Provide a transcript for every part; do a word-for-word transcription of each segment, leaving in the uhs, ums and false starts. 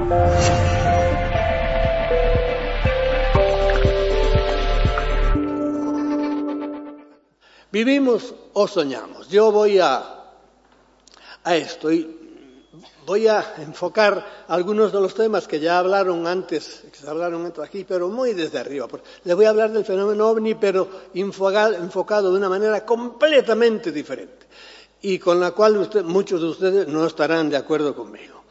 ¿Vivimos o soñamos? Yo voy a, a esto y voy a enfocar algunos de los temas que ya hablaron antes, que se hablaron antes aquí, pero muy desde arriba. Les voy a hablar del fenómeno ovni, pero enfocado, enfocado de una manera completamente diferente y con la cual usted, muchos de ustedes no estarán de acuerdo conmigo.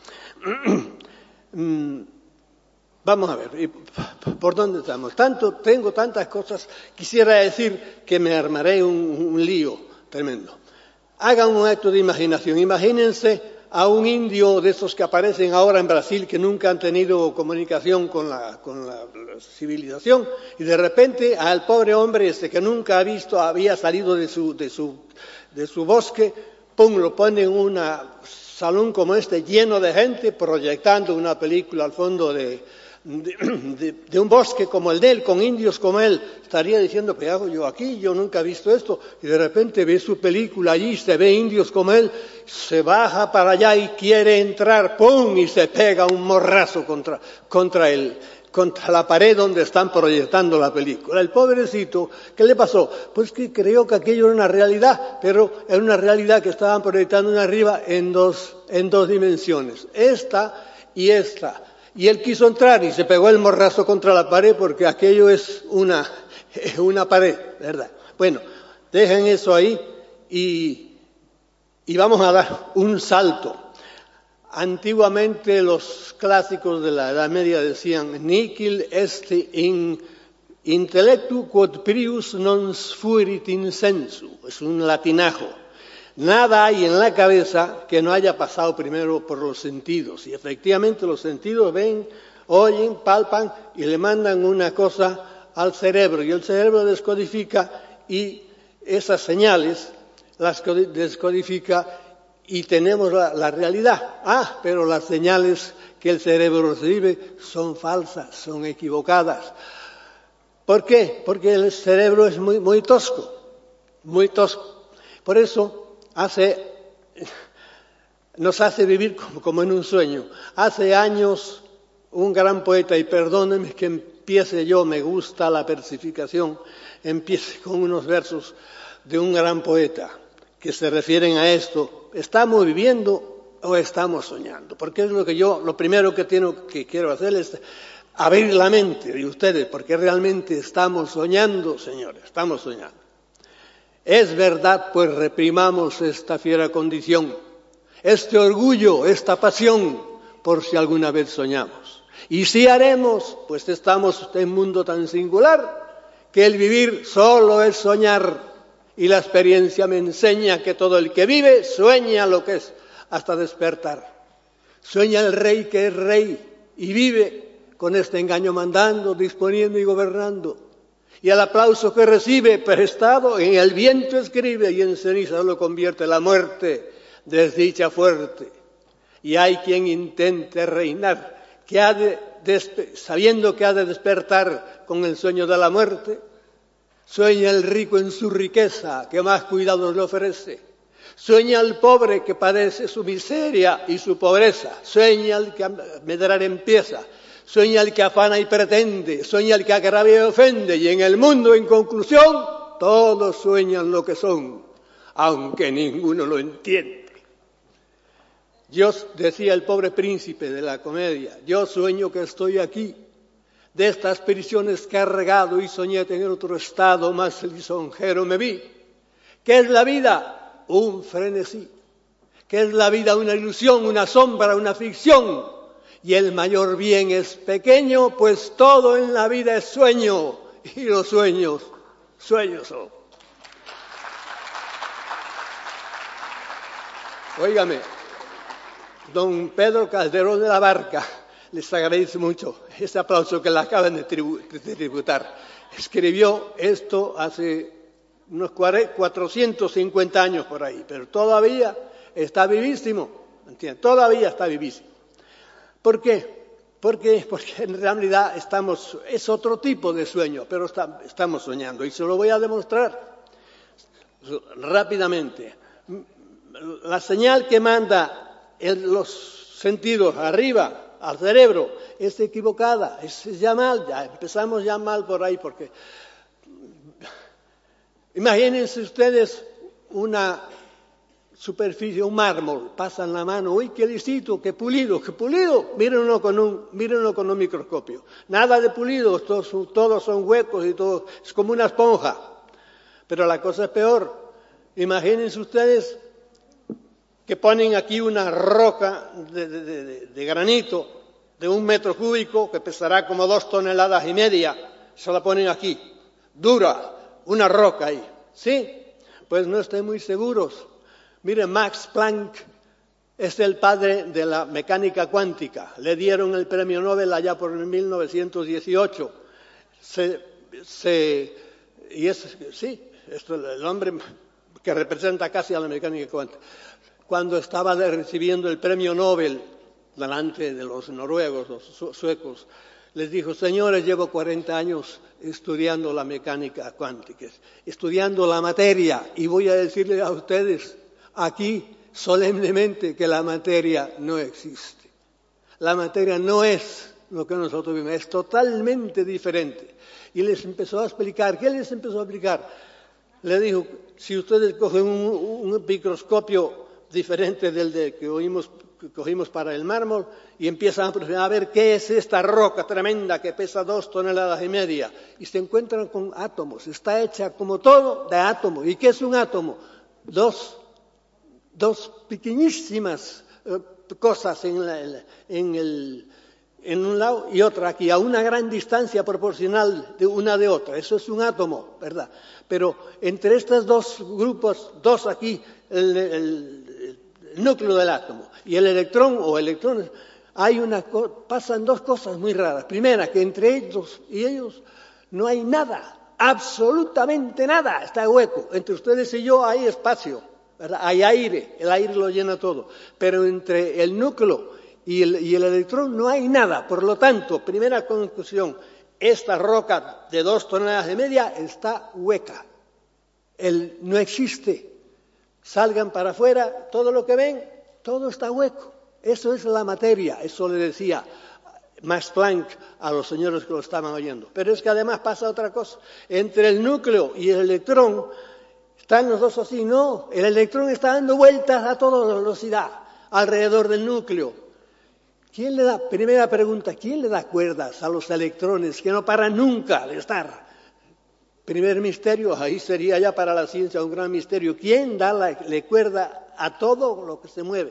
Vamos a ver, ¿por dónde estamos? Tanto, tengo tantas cosas, quisiera decir que me armaré un, un lío tremendo. Hagan un acto de imaginación, imagínense a un indio de esos que aparecen ahora en Brasil que nunca han tenido comunicación con la, con la, la civilización y de repente al pobre hombre este que nunca ha visto, había salido de su, de su, de su bosque, pum, lo pone en un salón como este lleno de gente proyectando una película al fondo de De, de, de un bosque como el de él, con indios como él, estaría diciendo, ¿qué hago yo aquí? Yo nunca he visto esto. Y de repente ve su película allí, se ve indios como él, se baja para allá y quiere entrar, ¡pum! Y se pega un morrazo contra, contra, el, contra la pared donde están proyectando la película. El pobrecito, ¿qué le pasó? Pues que creyó que aquello era una realidad, pero era una realidad que estaban proyectando una arriba en dos, en dos dimensiones, esta y esta. Y él quiso entrar y se pegó el morrazo contra la pared porque aquello es una, una pared, ¿verdad? Bueno, dejen eso ahí y, y vamos a dar un salto. Antiguamente los clásicos de la Edad Media decían «Nihil est in intellectu quod prius non fuerit in sensu». Es un latinajo. Nada hay en la cabeza que no haya pasado primero por los sentidos. Y efectivamente los sentidos ven, oyen, palpan y le mandan una cosa al cerebro. Y el cerebro descodifica y esas señales las descodifica y tenemos la, la realidad. Ah, pero las señales que el cerebro recibe son falsas, son equivocadas. ¿Por qué? Porque el cerebro es muy, muy tosco, muy tosco. Por eso Hace, nos hace vivir como, como en un sueño. Hace años un gran poeta, y perdónenme que empiece yo, me gusta la versificación, empiece con unos versos de un gran poeta que se refieren a esto. ¿Estamos viviendo o estamos soñando? Porque es lo que yo, lo primero que, tengo, que quiero hacer es abrir la mente de ustedes, porque realmente estamos soñando, señores, estamos soñando. Es verdad, pues reprimamos esta fiera condición, este orgullo, esta pasión, por si alguna vez soñamos. Y si haremos, pues estamos en un mundo tan singular que el vivir solo es soñar. Y la experiencia me enseña que todo el que vive sueña lo que es hasta despertar. Sueña el rey que es rey y vive con este engaño mandando, disponiendo y gobernando. Y el aplauso que recibe prestado en el viento escribe y en ceniza lo convierte la muerte, desdicha fuerte. Y hay quien intente reinar, que ha de despe- sabiendo que ha de despertar con el sueño de la muerte. Sueña el rico en su riqueza, que más cuidados le ofrece. Sueña el pobre que padece su miseria y su pobreza. Sueña el que a medrar empieza. Sueña el que afana y pretende, sueña el que agravia y ofende, y en el mundo, en conclusión, todos sueñan lo que son, aunque ninguno lo entiende. Yo, decía el pobre príncipe de la comedia, yo sueño que estoy aquí, de estas prisiones cargado y soñé tener otro estado más lisonjero me vi. ¿Qué es la vida? Un frenesí. ¿Qué es la vida? Una ilusión, una sombra, una ficción. Y el mayor bien es pequeño, pues todo en la vida es sueño, y los sueños, sueños son. Óigame, don Pedro Calderón de la Barca, les agradezco mucho ese aplauso que le acaban de, tribu- de tributar. Escribió esto hace unos cuatrocientos cincuenta años por ahí, pero todavía está vivísimo, ¿entiendes? Todavía está vivísimo. ¿Por qué? Porque, porque en realidad estamos, es otro tipo de sueño, pero está, estamos soñando. Y se lo voy a demostrar rápidamente. La señal que manda en los sentidos arriba al cerebro, es equivocada, es ya mal, ya empezamos ya mal por ahí, porque imagínense ustedes una superficie, un mármol, pasan la mano, uy, qué lisito, qué pulido, qué pulido, mírenlo con un, mírenlo con un microscopio. Nada de pulido, todos, todos son huecos y todo, es como una esponja. Pero la cosa es peor. Imagínense ustedes que ponen aquí una roca de, de, de, de granito de un metro cúbico que pesará como dos toneladas y media, se la ponen aquí, dura, una roca ahí, ¿sí? Pues no estén muy seguros. Miren, Max Planck es el padre de la mecánica cuántica. Le dieron el premio Nobel allá por mil novecientos dieciocho. Se, se, y es, sí, es el hombre que representa casi a la mecánica cuántica. Cuando estaba recibiendo el premio Nobel delante de los noruegos, los suecos, les dijo, señores, llevo cuarenta años estudiando la mecánica cuántica, estudiando la materia, y voy a decirles a ustedes aquí solemnemente que la materia no existe. La materia no es lo que nosotros vivimos, es totalmente diferente. Y les empezó a explicar, ¿qué les empezó a explicar? Le dijo, si ustedes cogen un, un microscopio diferente del de que oímos, que cogimos para el mármol y empiezan a ver qué es esta roca tremenda que pesa dos toneladas y media, y se encuentran con átomos, está hecha como todo de átomos. ¿Y qué es un átomo? Dos Dos pequeñísimas eh, cosas en, la, en, el, en un lado y otra aquí, a una gran distancia proporcional de una de otra. Eso es un átomo, ¿verdad? Pero entre estos dos grupos, dos aquí, el, el, el núcleo del átomo y el electrón o electrones, hay una, pasan dos cosas muy raras. Primera, que entre ellos y ellos no hay nada, absolutamente nada, está hueco. Entre ustedes y yo hay espacio, ¿verdad? Hay aire, el aire lo llena todo, pero entre el núcleo y el, y el electrón no hay nada. Por lo tanto, primera conclusión, esta roca de dos toneladas y media está hueca, el, no existe. Salgan para afuera, todo lo que ven, todo está hueco. Eso es la materia, eso le decía Max Planck a los señores que lo estaban oyendo. Pero es que además pasa otra cosa, entre el núcleo y el electrón, están los dos así, no, el electrón está dando vueltas a toda velocidad alrededor del núcleo. ¿Quién le da, primera pregunta, ¿quién le da cuerdas a los electrones que no paran nunca de estar? Primer misterio, ahí sería ya para la ciencia un gran misterio. ¿Quién da la, le cuerda a todo lo que se mueve?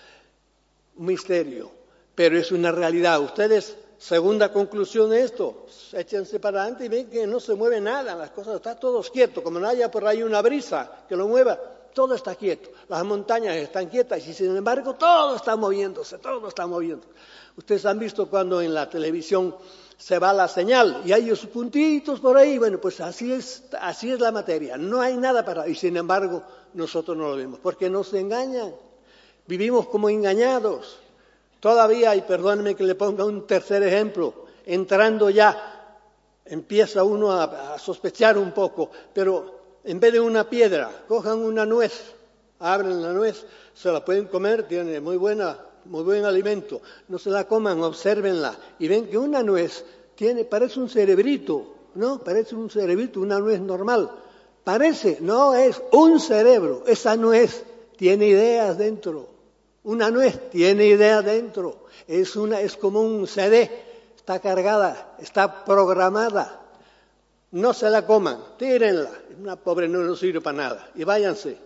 Un misterio, pero es una realidad. Ustedes, segunda conclusión de esto, échense para adelante y ven que no se mueve nada, las cosas, está todo quieto, como no haya por ahí una brisa que lo mueva, todo está quieto, las montañas están quietas y sin embargo todo está moviéndose, todo está moviendo. Ustedes han visto cuando en la televisión se va la señal y hay esos puntitos por ahí, bueno, pues así es, así es la materia, no hay nada para, y sin embargo nosotros no lo vemos, porque nos engañan, vivimos como engañados. Todavía, y perdónenme que le ponga un tercer ejemplo, entrando ya, empieza uno a, a sospechar un poco, pero en vez de una piedra, cojan una nuez, abren la nuez, se la pueden comer, tiene muy buena, muy buen alimento, no se la coman, obsérvenla, y ven que una nuez tiene, parece un cerebrito, ¿no? Parece un cerebrito, una nuez normal, parece, no es un cerebro, esa nuez tiene ideas dentro. Una nuez tiene idea dentro, es, una, es como un C D, está cargada, está programada. No se la coman, tírenla, una pobre no nos sirve para nada, y váyanse.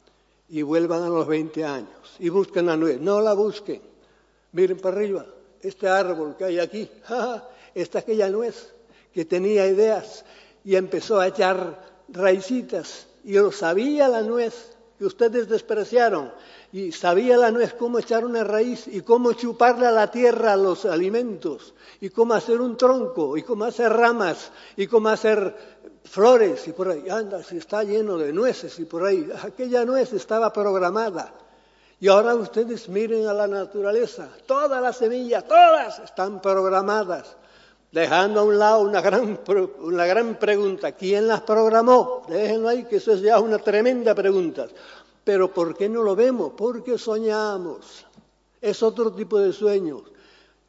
Y vuelvan a los veinte años, y busquen la nuez, no la busquen. Miren para arriba, este árbol que hay aquí, esta aquella nuez que tenía ideas y empezó a echar raicitas, y lo sabía la nuez que ustedes despreciaron, y sabía la nuez cómo echar una raíz y cómo chuparle a la tierra a los alimentos y cómo hacer un tronco y cómo hacer ramas y cómo hacer flores y por ahí, anda, si está lleno de nueces y por ahí, aquella nuez estaba programada. Y ahora ustedes miren a la naturaleza, todas las semillas, todas están programadas, dejando a un lado una gran, una gran pregunta, ¿quién las programó? Déjenlo ahí, que eso es ya una tremenda pregunta. Pero ¿por qué no lo vemos? Porque soñamos. Es otro tipo de sueños.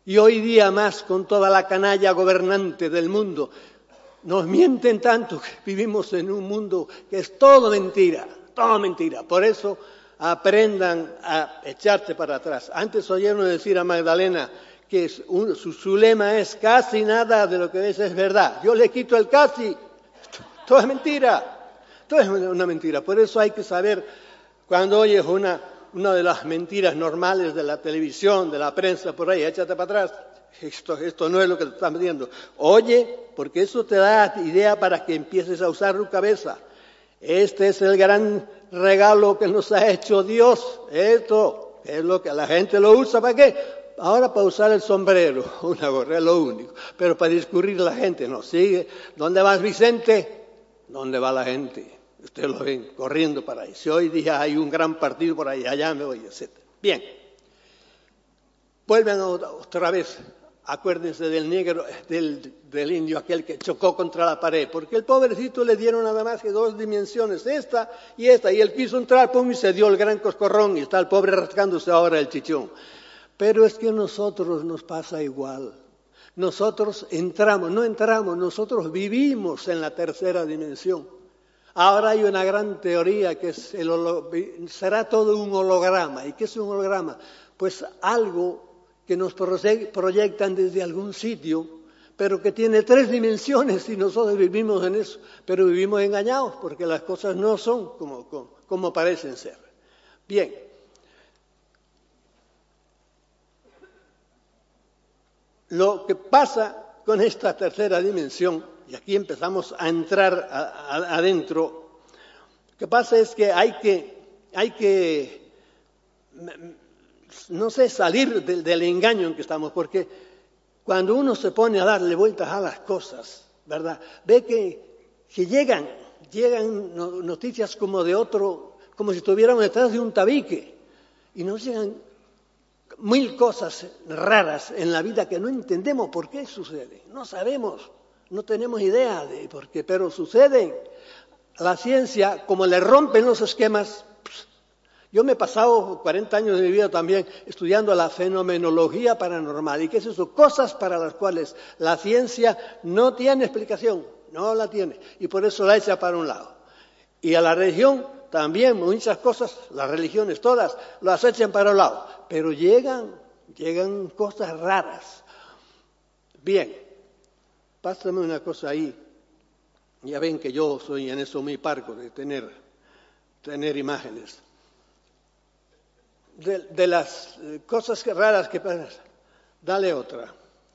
Y hoy día más con toda la canalla gobernante del mundo. Nos mienten tanto que vivimos en un mundo que es todo mentira, todo mentira. Por eso aprendan a echarse para atrás. Antes oyeron decir a Magdalena que su, su, su lema es casi nada de lo que ves es verdad. Yo le quito el casi, todo es mentira, todo es una mentira. Por eso hay que saber, cuando oyes una, una de las mentiras normales de la televisión, de la prensa, por ahí, échate para atrás. Esto, esto no es lo que te están pidiendo. Oye, porque eso te da idea para que empieces a usar tu cabeza. Este es el gran regalo que nos ha hecho Dios. Esto es lo que la gente lo usa. ¿Para qué? Ahora para usar el sombrero, una gorra, es lo único. Pero para discurrir la gente no sigue. ¿Dónde vas, Vicente? ¿Dónde va la gente? Ustedes lo ven corriendo para ahí. Si hoy día hay un gran partido por ahí, allá me voy, etcétera. Bien. Vuelven otra vez. Acuérdense del negro, del, del indio aquel que chocó contra la pared, porque el pobrecito le dieron nada más que dos dimensiones, esta y esta, y él quiso entrar, pum, y se dio el gran coscorrón, y está el pobre rascándose ahora el chichón. Pero es que a nosotros nos pasa igual. Nosotros entramos, no entramos, nosotros vivimos en la tercera dimensión. Ahora hay una gran teoría que es el holo, será todo un holograma. ¿Y qué es un holograma? Pues algo que nos proyectan desde algún sitio, pero que tiene tres dimensiones y nosotros vivimos en eso, pero vivimos engañados porque las cosas no son como, como, como parecen ser. Bien. Lo que pasa con esta tercera dimensión, y aquí empezamos a entrar a, a, adentro, lo que pasa es que hay que, hay que no sé, salir del, del engaño en que estamos, porque cuando uno se pone a darle vueltas a las cosas, ¿verdad? Ve que, que llegan, llegan noticias como de otro, como si estuviéramos detrás de un tabique, y nos llegan mil cosas raras en la vida que no entendemos por qué suceden, no sabemos, no tenemos idea de por qué, pero suceden. La ciencia, como le rompen los esquemas. Yo me he pasado cuarenta años de mi vida también estudiando la fenomenología paranormal. ¿Y qué es eso? Cosas para las cuales la ciencia no tiene explicación, no la tiene. Y por eso la echa para un lado. Y a la religión también, muchas cosas, las religiones todas, las echan para un lado. Pero llegan, llegan cosas raras. Bien, pásame una cosa ahí. Ya ven que yo soy en eso muy parco de tener, tener imágenes. De, de las cosas que, raras que pasan, dale otra.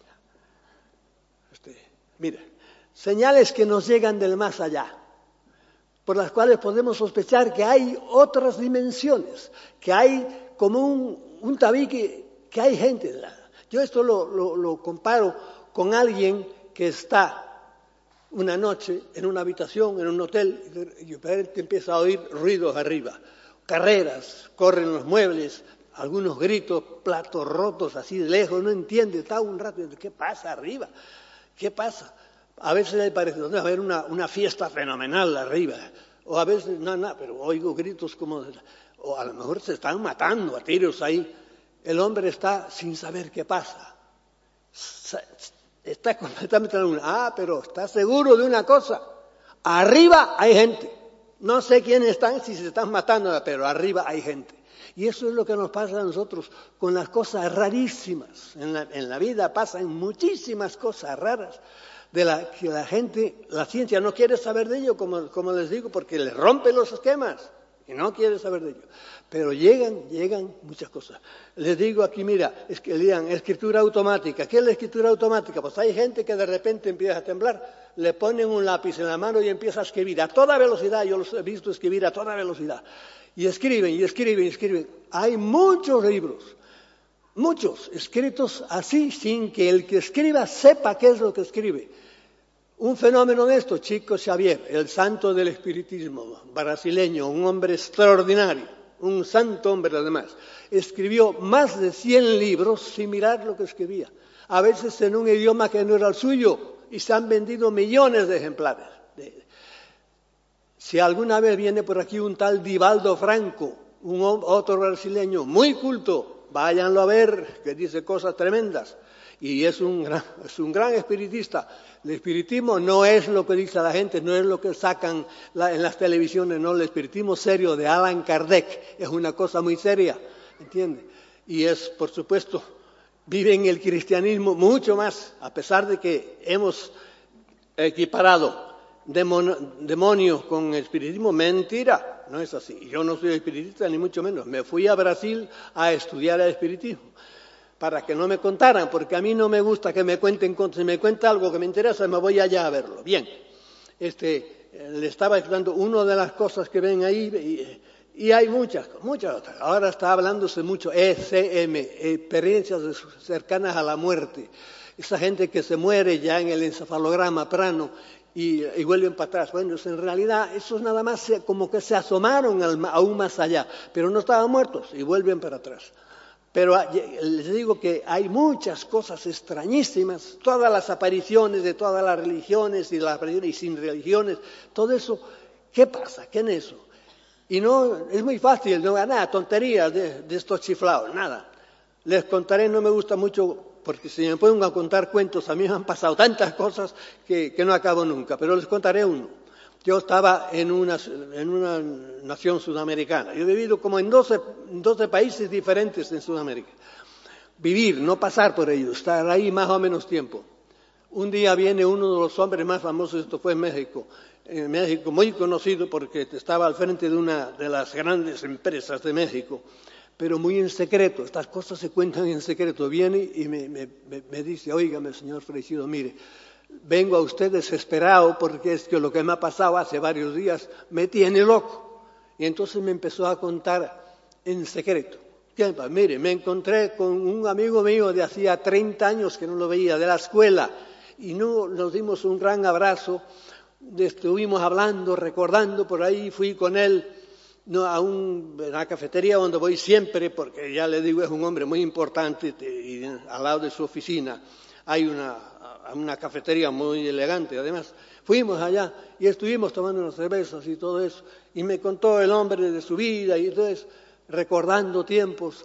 Este, mira, señales que nos llegan del más allá, por las cuales podemos sospechar que hay otras dimensiones, que hay como un, un tabique, que hay gente. Yo esto lo, lo, lo comparo con alguien que está una noche en una habitación, en un hotel, y de repente empieza a oír ruidos arriba. Carreras, corren los muebles, algunos gritos, platos rotos así de lejos, no entiende, está un rato, ¿qué pasa arriba? ¿Qué pasa? A veces le parece, ¿dónde va a haber una, una fiesta fenomenal arriba? O a veces, no, no, pero oigo gritos como, o a lo mejor se están matando a tiros ahí. El hombre está sin saber qué pasa. Está completamente en una, ah, pero está seguro de una cosa, arriba hay gente. No sé quiénes están, si se están matando, pero arriba hay gente. Y eso es lo que nos pasa a nosotros con las cosas rarísimas. En la, en la vida pasan muchísimas cosas raras de las que la gente, la ciencia no quiere saber de ello, como, como les digo, porque le rompen los esquemas y no quiere saber de ello. Pero llegan, llegan muchas cosas. Les digo aquí, mira, es que lean escritura automática. ¿Qué es la escritura automática? Pues hay gente que de repente empieza a temblar. Le ponen un lápiz en la mano y empieza a escribir a toda velocidad. Yo los he visto escribir a toda velocidad. Y escriben, y escriben, y escriben. Hay muchos libros, muchos escritos así, sin que el que escriba sepa qué es lo que escribe. Un fenómeno de esto, Chico Xavier, el santo del espiritismo brasileño, un hombre extraordinario, un santo hombre además, escribió más de cien libros sin mirar lo que escribía. A veces en un idioma que no era el suyo, y se han vendido millones de ejemplares. Si alguna vez viene por aquí un tal Divaldo Franco, un otro brasileño muy culto, váyanlo a ver, que dice cosas tremendas. Y es un gran, es un gran espiritista. El espiritismo no es lo que dice la gente, no es lo que sacan la, en las televisiones, no. El espiritismo serio de Allan Kardec es una cosa muy seria, ¿entiende? Y es, por supuesto, vive en el cristianismo mucho más, a pesar de que hemos equiparado demonio, demonio con espiritismo. Mentira, no es así. Yo no soy espiritista ni mucho menos. Me fui a Brasil a estudiar el espiritismo para que no me contaran, porque a mí no me gusta que me cuenten. Si me cuenta algo que me interesa, me voy allá a verlo. Bien, este, le estaba explicando una de las cosas que ven ahí, y, y hay muchas, muchas otras. Ahora está hablándose mucho E C M, experiencias cercanas a la muerte. Esa gente que se muere ya en el encefalograma plano y, y vuelven para atrás. Bueno, en realidad esos nada más como que se asomaron al, aún más allá, pero no estaban muertos y vuelven para atrás. Pero les digo que hay muchas cosas extrañísimas, todas las apariciones de todas las religiones y las religiones y sin religiones, todo eso, ¿qué pasa? ¿Qué en eso? Y no, es muy fácil, no, nada, tonterías de, de estos chiflados, nada. Les contaré, no me gusta mucho, porque si me pongo a contar cuentos, a mí me han pasado tantas cosas que, que no acabo nunca, pero les contaré uno. Yo estaba en una, en una nación sudamericana. Yo he vivido como en doce, doce países diferentes en Sudamérica. Vivir, no pasar por ellos, estar ahí más o menos tiempo. Un día viene uno de los hombres más famosos, esto fue en México, en México muy conocido porque estaba al frente de una de las grandes empresas de México, pero muy en secreto. Estas cosas se cuentan en secreto. Viene y me, me, me dice, óigame, señor Freixedo, mire, vengo a usted desesperado porque es que lo que me ha pasado hace varios días me tiene loco. Y entonces me empezó a contar en secreto. ¿Qué? Mire, me encontré con un amigo mío de hacía treinta años que no lo veía, de la escuela, y no, nos dimos un gran abrazo, estuvimos hablando, recordando por ahí, fui con él no, a un, una cafetería donde voy siempre, porque ya le digo, es un hombre muy importante, y al lado de su oficina hay una... a una cafetería muy elegante. Además, fuimos allá y estuvimos tomando unas cervezas y todo eso, y me contó el hombre de su vida y entonces recordando tiempos.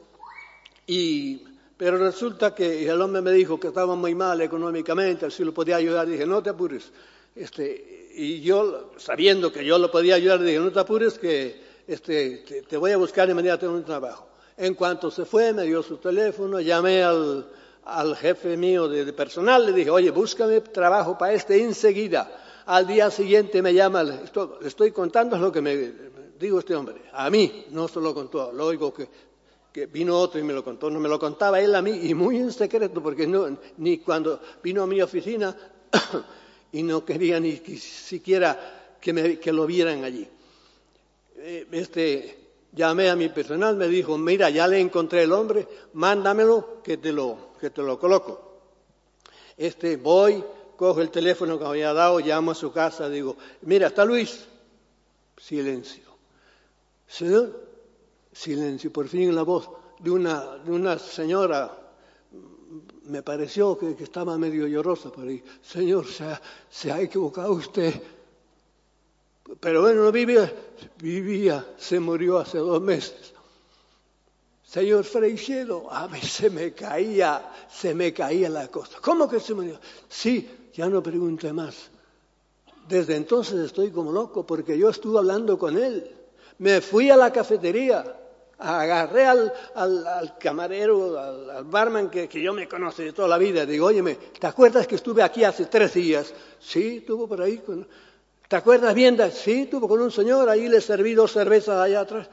Y, pero resulta que el hombre me dijo que estaba muy mal económicamente, si lo podía ayudar. Dije, no te apures. Este, y yo, sabiendo que yo lo podía ayudar, dije, no te apures, que este, te, te voy a buscar inmediatamente un trabajo. En cuanto se fue, me dio su teléfono, llamé al al jefe mío de, de personal, le dije, oye, búscame trabajo para este enseguida. Al día siguiente me llama, le estoy, le estoy contando lo que me, me dijo este hombre. A mí, no se lo contó, lo oigo que, que vino otro y me lo contó. No me lo contaba él a mí y muy en secreto, porque no, ni cuando vino a mi oficina y no quería ni siquiera que, me, que lo vieran allí. Este... Llamé a mi personal, me dijo, mira, ya le encontré el hombre, mándamelo que te lo, que te lo coloco. Este, voy, cojo el teléfono que me había dado, llamo a su casa, digo, mira, ¿está Luis? Silencio. Señor, silencio, por fin la voz de una, de una señora, me pareció que, que estaba medio llorosa por ahí. Señor, se ha, se ha equivocado usted. Pero bueno, no vivía, vivía, se murió hace dos meses. Señor Freixedo, a mí se me caía, se me caía la cosa. ¿Cómo que se murió? Sí, ya no pregunte más. Desde entonces estoy como loco porque yo estuve hablando con él. Me fui a la cafetería, agarré al, al, al camarero, al, al barman que, que yo me conoce de toda la vida. Digo, óyeme, ¿te acuerdas que estuve aquí hace tres días? Sí, estuvo por ahí con... ¿Te acuerdas bien? De... Sí, estuvo con un señor, ahí le serví dos cervezas allá atrás.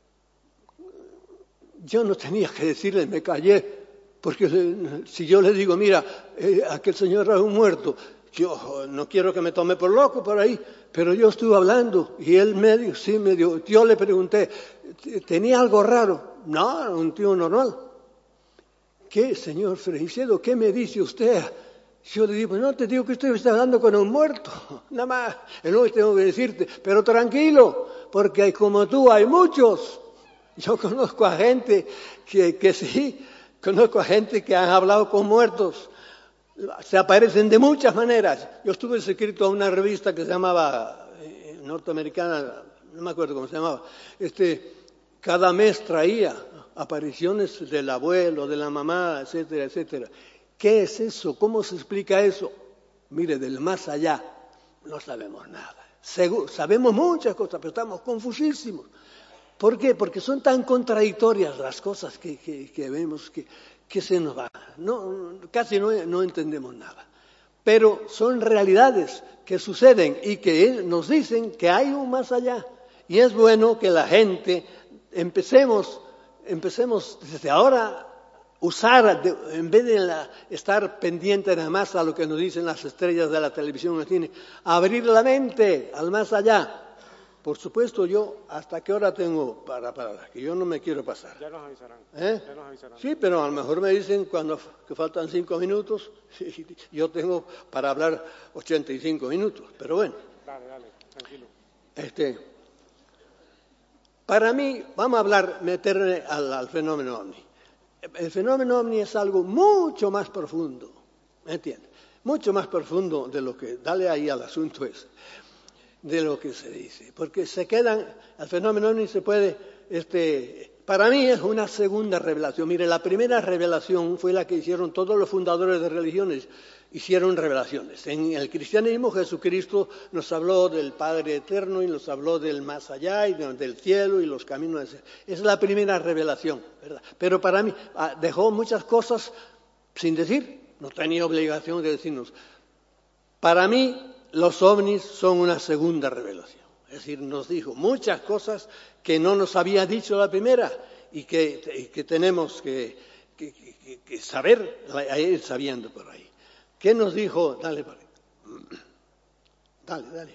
Yo no tenía que decirle, me callé, porque le, si yo le digo, mira, eh, aquel señor era un muerto, yo no quiero que me tome por loco por ahí, pero yo estuve hablando y él me dijo, sí, me dijo, yo le pregunté, ¿tenía algo raro? No, un tío normal. ¿Qué, señor Freixedo, qué me dice usted? Yo le digo, no te digo que usted está hablando con un muerto, nada más, no tengo que decirte, pero tranquilo, porque como tú hay muchos. Yo conozco a gente que, que sí, conozco a gente que han hablado con muertos, se aparecen de muchas maneras. Yo estuve inscrito a una revista que se llamaba, eh, norteamericana, no me acuerdo cómo se llamaba, este, cada mes traía apariciones del abuelo, de la mamá, etcétera, etcétera. ¿Qué es eso? ¿Cómo se explica eso? Mire, del más allá no sabemos nada. Seguro, sabemos muchas cosas, pero estamos confusísimos. ¿Por qué? Porque son tan contradictorias las cosas que, que, que vemos que, que se nos va. No, casi no, no entendemos nada. Pero son realidades que suceden y que nos dicen que hay un más allá. Y es bueno que la gente empecemos, empecemos desde ahora usar, de, en vez de la, estar pendiente nada más a lo que nos dicen las estrellas de la televisión y el cine, abrir la mente al más allá. Por supuesto, yo, ¿hasta qué hora tengo para parar? Que yo no me quiero pasar. Ya nos avisarán. ¿Eh? Ya nos avisarán. Sí, pero a lo mejor me dicen cuando que faltan cinco minutos, yo tengo para hablar ochenta y cinco minutos, pero bueno. Dale, dale, tranquilo. Este, para mí, vamos a hablar, meterme al, al fenómeno ovni. El fenómeno ovni es algo mucho más profundo, ¿me entiendes? Mucho más profundo de lo que, dale ahí al asunto ese, de lo que se dice. Porque se quedan, el fenómeno ovni se puede, este, para mí es una segunda revelación. Mire, la primera revelación fue la que hicieron todos los fundadores de religiones, hicieron revelaciones. En el cristianismo Jesucristo nos habló del Padre Eterno y nos habló del más allá y del cielo y los caminos. Es la primera revelación, ¿verdad? Pero para mí dejó muchas cosas sin decir, no tenía obligación de decirnos. Para mí los ovnis son una segunda revelación. Es decir, nos dijo muchas cosas que no nos había dicho la primera y que, y que tenemos que, que, que, que saber, ir sabiendo por ahí. ¿Qué nos dijo? Dale, dale, dale. dale.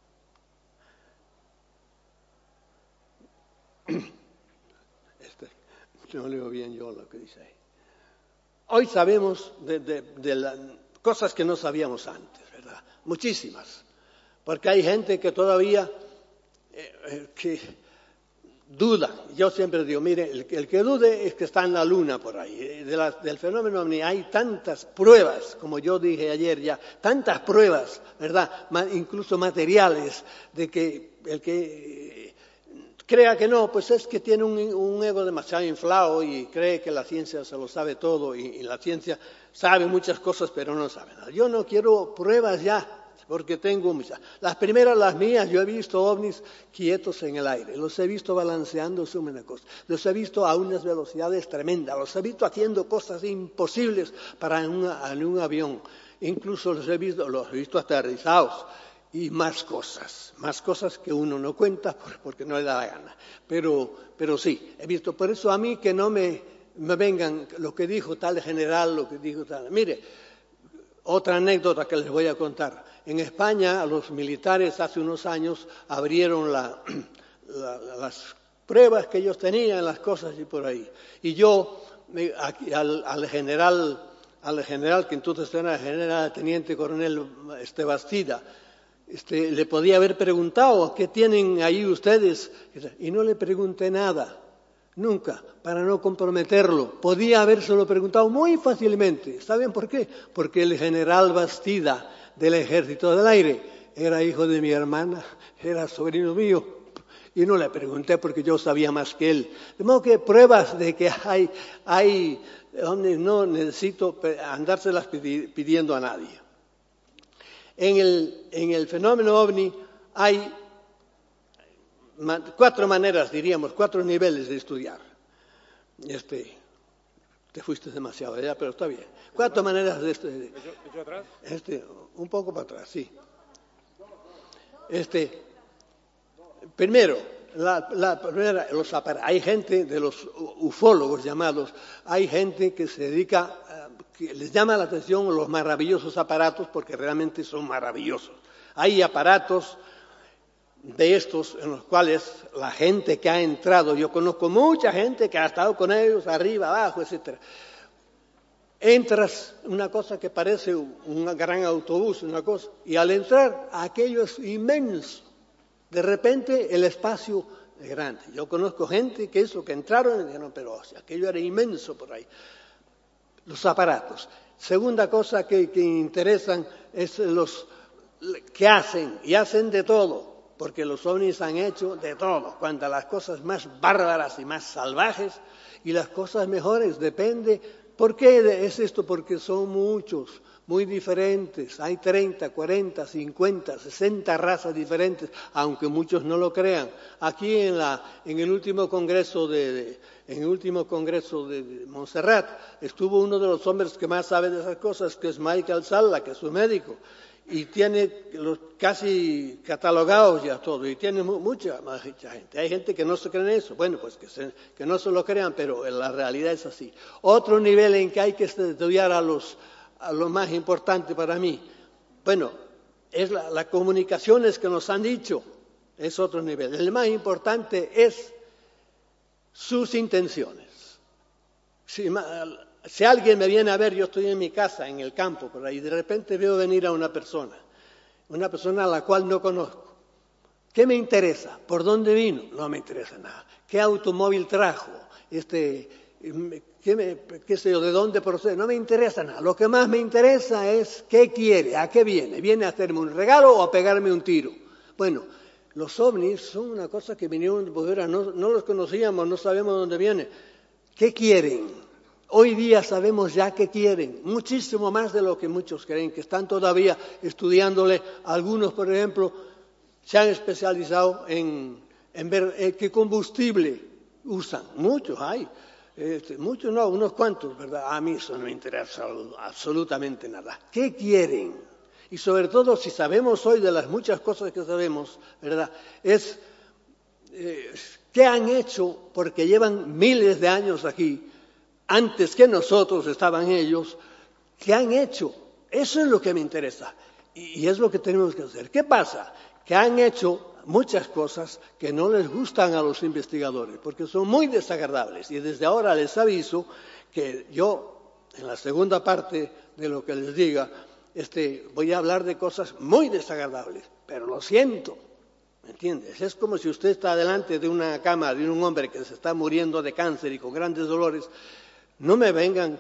Este, no leo bien yo lo que dice ahí. Hoy sabemos de, de, de las cosas que no sabíamos antes, ¿verdad? Muchísimas. Porque hay gente que todavía eh, eh, que duda. Yo siempre digo, mire, el, el que dude es que está en la luna por ahí. De la, del fenómeno ovni hay tantas pruebas, como yo dije ayer ya, tantas pruebas, ¿verdad? Ma, incluso materiales, de que el que eh, crea que no, pues es que tiene un, un ego demasiado inflado y cree que la ciencia se lo sabe todo y, y la ciencia sabe muchas cosas pero no sabe nada. Yo no quiero pruebas ya. Porque tengo muchas. Las primeras, las mías, yo he visto ovnis quietos en el aire. Los he visto balanceando sobre una cosa. Los he visto a unas velocidades tremendas. Los he visto haciendo cosas imposibles para una, en un avión. Incluso los he visto, los he visto aterrizados. Y más cosas. Más cosas que uno no cuenta porque no le da la gana. Pero, pero sí, he visto. Por eso a mí que no me, me vengan lo que dijo tal general, lo que dijo tal. Mire, otra anécdota que les voy a contar. En España, los militares hace unos años abrieron la, la, las pruebas que ellos tenían, las cosas y por ahí. Y yo, me, aquí, al, al general, al general que entonces era el general teniente coronel este, Bastida, este, le podía haber preguntado, ¿qué tienen ahí ustedes? Y no le pregunté nada. Nunca, para no comprometerlo. Podía habérselo preguntado muy fácilmente. ¿Saben por qué? Porque el general Bastida del Ejército del Aire era hijo de mi hermana, era sobrino mío. Y no le pregunté porque yo sabía más que él. De modo que pruebas de que hay, hay donde no necesito andárselas pidiendo a nadie. En el, en el fenómeno ovni hay cuatro maneras, diríamos, cuatro niveles de estudiar. Este, te fuiste demasiado allá, pero está bien. Cuatro maneras de estudiar. ¿Yo atrás? Este, un poco para atrás, sí. Este, primero, la, la primera, los aparatos. Hay gente de los ufólogos llamados, hay gente que se dedica, que les llama la atención los maravillosos aparatos porque realmente son maravillosos. Hay aparatos de estos en los cuales la gente que ha entrado, yo conozco mucha gente que ha estado con ellos arriba, abajo, etcétera. Entras una cosa que parece un gran autobús, una cosa, y al entrar aquello es inmenso. De repente el espacio es grande. Yo conozco gente que eso, que entraron y dijeron, pero o sea, aquello era inmenso por ahí. Los aparatos. Segunda cosa que, que interesan es los que hacen, y hacen de todo. Porque los ovnis han hecho de todo, cuanto a las cosas más bárbaras y más salvajes, y las cosas mejores. Depende. ¿Por qué es esto? Porque son muchos, muy diferentes. Hay treinta, cuarenta, cincuenta, sesenta razas diferentes, aunque muchos no lo crean. Aquí en, la, en el último congreso de, de, en el último congreso de, de Montserrat estuvo uno de los hombres que más sabe de esas cosas, que es Michael Salla, que es su médico. Y tiene los casi catalogados ya todo, y tiene mucha, mucha gente. Hay gente que no se cree en eso, bueno, pues que, se, que no se lo crean, pero la realidad es así. Otro nivel en que hay que estudiar a los, a lo más importante para mí, bueno, es la, las comunicaciones que nos han dicho, es otro nivel. El más importante es sus intenciones. Si, Si alguien me viene a ver, yo estoy en mi casa, en el campo, por ahí, de repente veo venir a una persona, una persona a la cual no conozco. ¿Qué me interesa? ¿Por dónde vino? No me interesa nada. ¿Qué automóvil trajo? Este, ¿qué, me, qué sé yo, ¿de dónde procede? No me interesa nada. Lo que más me interesa es qué quiere, a qué viene. ¿Viene a hacerme un regalo o a pegarme un tiro? Bueno, los ovnis son una cosa que vinieron de fuera, no, no los conocíamos, no sabemos dónde vienen. ¿Qué quieren? Hoy día sabemos ya qué quieren, muchísimo más de lo que muchos creen, que están todavía estudiándole. Algunos, por ejemplo, se han especializado en, en ver eh, qué combustible usan. Muchos hay, este, muchos no, unos cuantos, ¿verdad? A mí eso no me interesa absolutamente nada. ¿Qué quieren? Y sobre todo, si sabemos hoy de las muchas cosas que sabemos, ¿verdad? Es eh, qué han hecho, porque llevan miles de años aquí. Antes que nosotros estaban ellos, ¿qué han hecho? Eso es lo que me interesa y es lo que tenemos que hacer. ¿Qué pasa? Que han hecho muchas cosas que no les gustan a los investigadores porque son muy desagradables y desde ahora les aviso que yo, en la segunda parte de lo que les diga, este, voy a hablar de cosas muy desagradables, pero lo siento. ¿Me entiendes? Es como si usted está delante de una cama de un hombre que se está muriendo de cáncer y con grandes dolores. No me vengan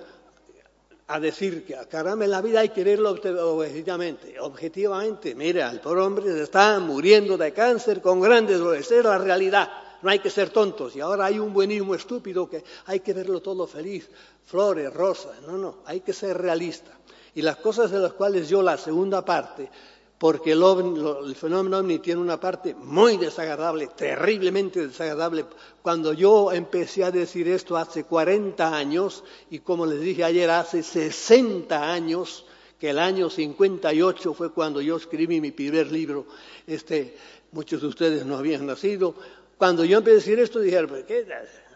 a decir que, caramba, en la vida hay que verlo objetivamente. Objetivamente, mira, el pobre hombre se está muriendo de cáncer con grandes dolores. Esa es la realidad. No hay que ser tontos. Y ahora hay un buenismo estúpido que hay que verlo todo feliz, flores, rosas. No, no, hay que ser realista. Y las cosas de las cuales yo, la segunda parte, porque el, ovni, el fenómeno ovni tiene una parte muy desagradable, terriblemente desagradable. Cuando yo empecé a decir esto hace cuarenta años, y como les dije ayer, hace sesenta años, que el año cincuenta y ocho fue cuando yo escribí mi primer libro, este, muchos de ustedes no habían nacido. Cuando yo empecé a decir esto, dijeron, ¿qué?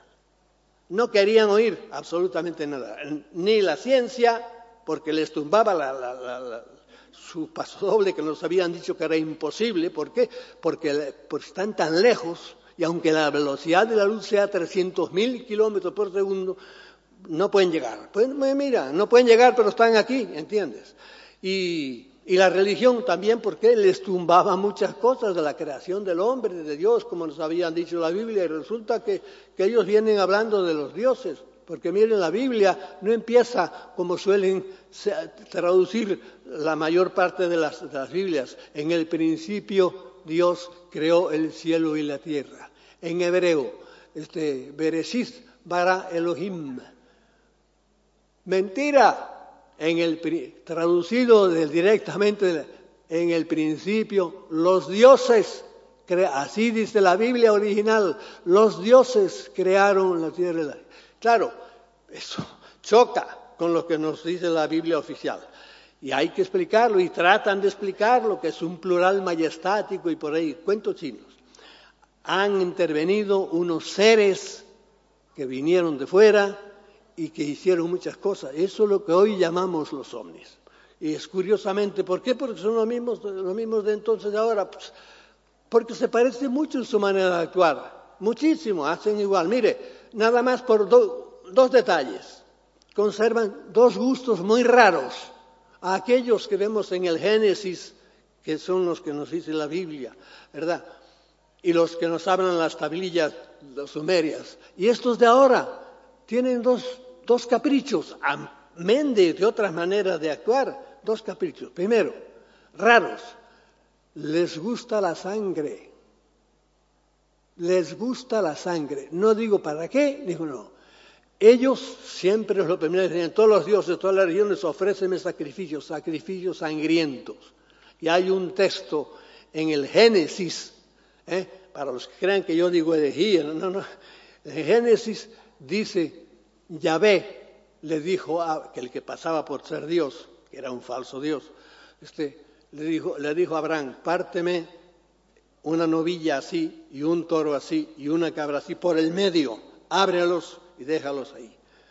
No querían oír absolutamente nada, ni la ciencia, porque les tumbaba la... la, la, la su pasodoble, que nos habían dicho que era imposible. ¿Por qué? Porque, porque están tan lejos, y aunque la velocidad de la luz sea trescientos mil kilómetros por segundo, no pueden llegar. Pues mira, no pueden llegar, pero están aquí, ¿entiendes? Y, y la religión también, porque les tumbaba muchas cosas de la creación del hombre, de Dios, como nos habían dicho la Biblia, y resulta que, que ellos vienen hablando de los dioses. Porque miren, la Biblia no empieza como suelen traducir la mayor parte de las, de las Biblias. En el principio Dios creó el cielo y la tierra. En hebreo, este, Bereshit bara Elohim. Mentira. En el, traducido directamente en el principio, los dioses, así dice la Biblia original, los dioses crearon la tierra y la tierra. Claro, eso choca con lo que nos dice la Biblia oficial. Y hay que explicarlo, y tratan de explicarlo, que es un plural majestático y por ahí, cuentos chinos. Han intervenido unos seres que vinieron de fuera y que hicieron muchas cosas. Eso es lo que hoy llamamos los ovnis. Y es curiosamente, ¿por qué? Porque son los mismos, los mismos de entonces de ahora. Pues, porque se parecen mucho en su manera de actuar. Muchísimo, hacen igual. Mire, nada más por do, dos detalles. Conservan dos gustos muy raros. A aquellos que vemos en el Génesis, que son los que nos dice la Biblia, ¿verdad? Y los que nos hablan las tablillas las sumerias. Y estos de ahora tienen dos, dos caprichos, amén de, de otras maneras de actuar, dos caprichos. Primero, raros, les gusta la sangre. Les gusta la sangre. No digo para qué, digo no. Ellos siempre lo primero decían, todos los dioses, todas las religiones, ofrécenme sacrificios, sacrificios sangrientos. Y hay un texto en el Génesis, ¿eh? para los que crean que yo digo herejía, no, no, no. En Génesis dice, Yahvé le dijo a que el que pasaba por ser Dios, que era un falso Dios, este, le dijo, le dijo a Abraham, párteme una novilla así y un toro así y una cabra así por el medio, ábrelos y déjalos ahí.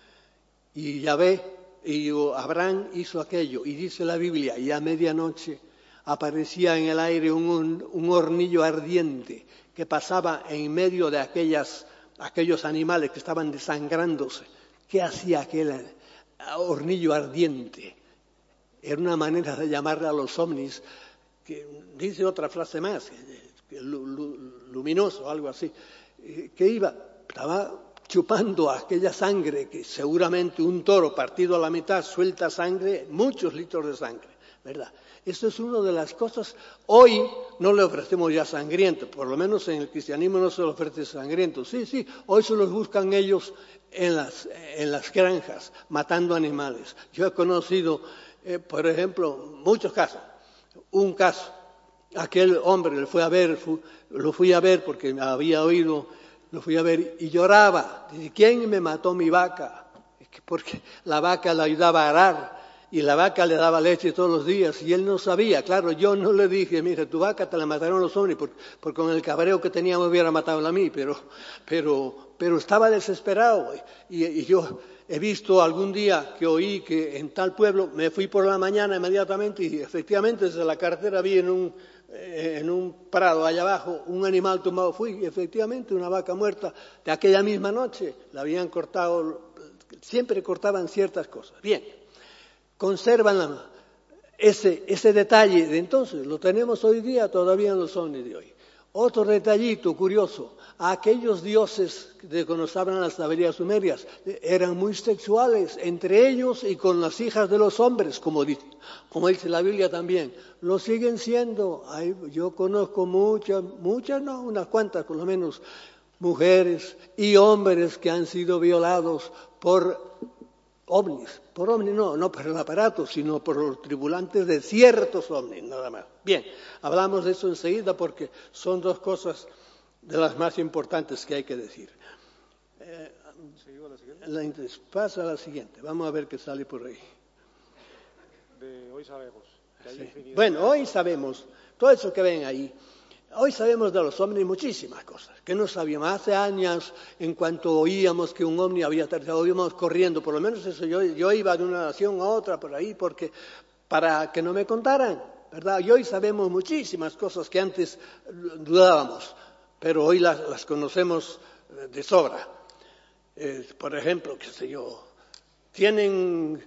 Y Yahvé, y Abraham hizo aquello, y dice la Biblia, y a medianoche aparecía en el aire un, un, un hornillo ardiente que pasaba en medio de aquellas, aquellos animales que estaban desangrándose. ¿Qué hacía aquel hornillo ardiente? Era una manera de llamarle a los ovnis, que dice otra frase más, que, luminoso, algo así, que iba, estaba chupando aquella sangre, que seguramente un toro partido a la mitad suelta sangre, muchos litros de sangre, ¿verdad? Esto es una de las cosas. Hoy no le ofrecemos ya sangriento, por lo menos en el cristianismo no se le ofrece sangriento. Sí, sí, hoy se los buscan ellos en las, en las granjas, matando animales. Yo he conocido, eh, por ejemplo, muchos casos. Un caso, aquel hombre le fue a ver, fu, lo fui a ver porque me había oído, lo fui a ver y lloraba. Dice, ¿quién me mató mi vaca? Porque la vaca le ayudaba a arar. Y la vaca le daba leche todos los días y él no sabía. Claro, yo no le dije, mira, tu vaca te la mataron los hombres, porque, porque con el cabreo que tenía me hubiera matado a mí, pero, pero, pero estaba desesperado. Y, y yo he visto algún día que oí que en tal pueblo, me fui por la mañana inmediatamente y efectivamente desde la carretera vi en un, eh, en un prado allá abajo un animal tumbado. Fui y efectivamente una vaca muerta de aquella misma noche, la habían cortado, siempre cortaban ciertas cosas. Bien. Conservan ese, ese detalle de entonces, lo tenemos hoy día todavía en los ovnis de hoy. Otro detallito curioso, aquellos dioses que conocían las sabidurías sumerias eran muy sexuales entre ellos y con las hijas de los hombres, como dice, como dice la Biblia también. Lo siguen siendo. Hay, yo conozco muchas, muchas, no, unas cuantas por lo menos, mujeres y hombres que han sido violados por ovnis, por ovnis no, no por el aparato, sino por los tripulantes de ciertos ovnis, nada más. Bien, hablamos de eso enseguida porque son dos cosas de las más importantes que hay que decir. Eh, la, pasa a la siguiente, vamos a ver qué sale por ahí. De hoy sabemos. Que hay sí. Bueno, hoy sabemos, todo eso que ven ahí, hoy sabemos de los ovnis muchísimas cosas, que no sabíamos. Hace años, en cuanto oíamos que un ovni había aterrizado, íbamos corriendo, por lo menos eso, yo, yo iba de una nación a otra por ahí, porque para que no me contaran, ¿verdad? Y hoy sabemos muchísimas cosas que antes dudábamos, pero hoy las, las conocemos de sobra. Eh, por ejemplo, qué sé yo, tienen...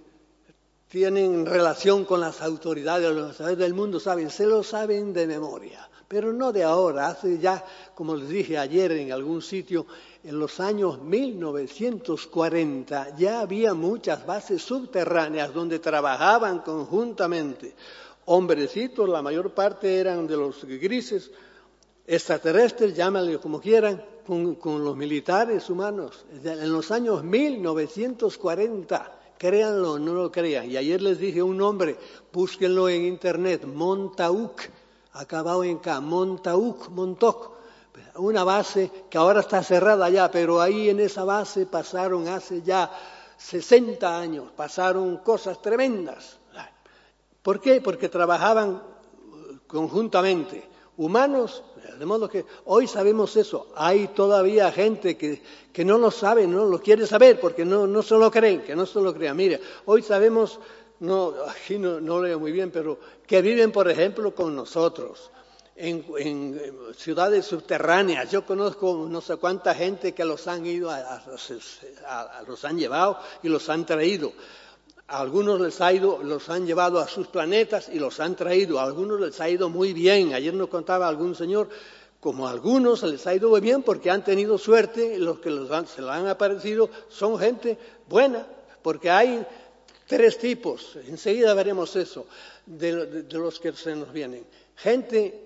tienen relación con las autoridades, los autoridades del mundo, saben, se lo saben de memoria. Pero no de ahora, hace ya, como les dije ayer en algún sitio, en los años mil novecientos cuarenta ya había muchas bases subterráneas donde trabajaban conjuntamente. Hombrecitos, la mayor parte eran de los grises, extraterrestres, llámale como quieran, con, con los militares humanos. En los años mil novecientos cuarenta, créanlo o no lo crean. Y ayer les dije un nombre, búsquenlo en internet, Montauk. Acabado en K, Montauk, Montauk, una base que ahora está cerrada ya, pero ahí en esa base pasaron hace ya sesenta años, pasaron cosas tremendas. ¿Por qué? Porque trabajaban conjuntamente, humanos, de modo que hoy sabemos eso. Hay todavía gente que, que no lo sabe, no lo quiere saber, porque no, no se lo creen, que no se lo crean. Mire, hoy sabemos... No, aquí no, no leo muy bien, pero que viven, por ejemplo, con nosotros, en, en, en ciudades subterráneas. Yo conozco no sé cuánta gente que los han ido, a, a, a, a, los han llevado y los han traído. A algunos les ha ido, los han llevado a sus planetas y los han traído. A algunos les ha ido muy bien. Ayer nos contaba algún señor, como a algunos les ha ido muy bien porque han tenido suerte, los que los han, se lo han aparecido son gente buena, porque hay... Tres tipos, enseguida veremos eso, de, de, de los que se nos vienen. Gente,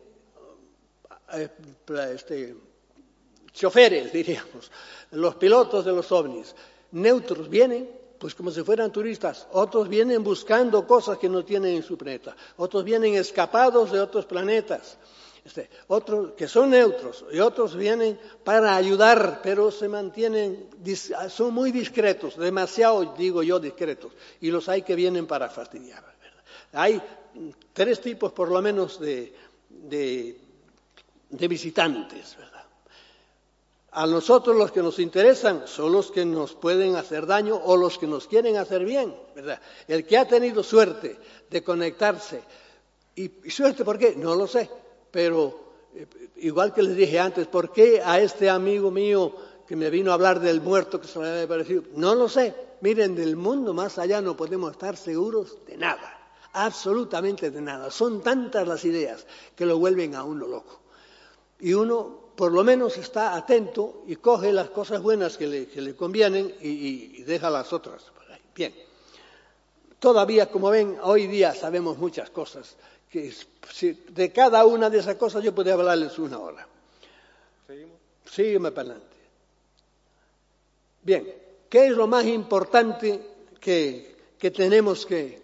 eh, este, choferes, diríamos, los pilotos de los ovnis. neutros vienen, pues como si fueran turistas. Otros vienen buscando cosas que no tienen en su planeta. Otros vienen escapados de otros planetas. Este, otros que son neutros y otros vienen para ayudar, pero se mantienen, son muy discretos, demasiado, digo yo, discretos. Y los hay que vienen para fastidiar, ¿verdad? Hay tres tipos por lo menos de, de, de visitantes, ¿verdad? A nosotros los que nos interesan son los que nos pueden hacer daño o los que nos quieren hacer bien, ¿verdad? El que ha tenido suerte de conectarse, y, y suerte ¿por qué? No lo sé, pero eh, igual que les dije antes, ¿por qué a este amigo mío que me vino a hablar del muerto que se le había parecido? No lo sé. Miren, del mundo más allá no podemos estar seguros de nada, absolutamente de nada. Son tantas las ideas que lo vuelven a uno loco. Y uno por lo menos está atento y coge las cosas buenas que le, que le convienen y, y, y deja las otras por ahí. Bien. Todavía, como ven, hoy día sabemos muchas cosas. Que si de cada una de esas cosas yo podría hablarles una hora. ¿Seguimos? Sígueme para adelante. Bien. ¿Qué es lo más importante que, que tenemos que,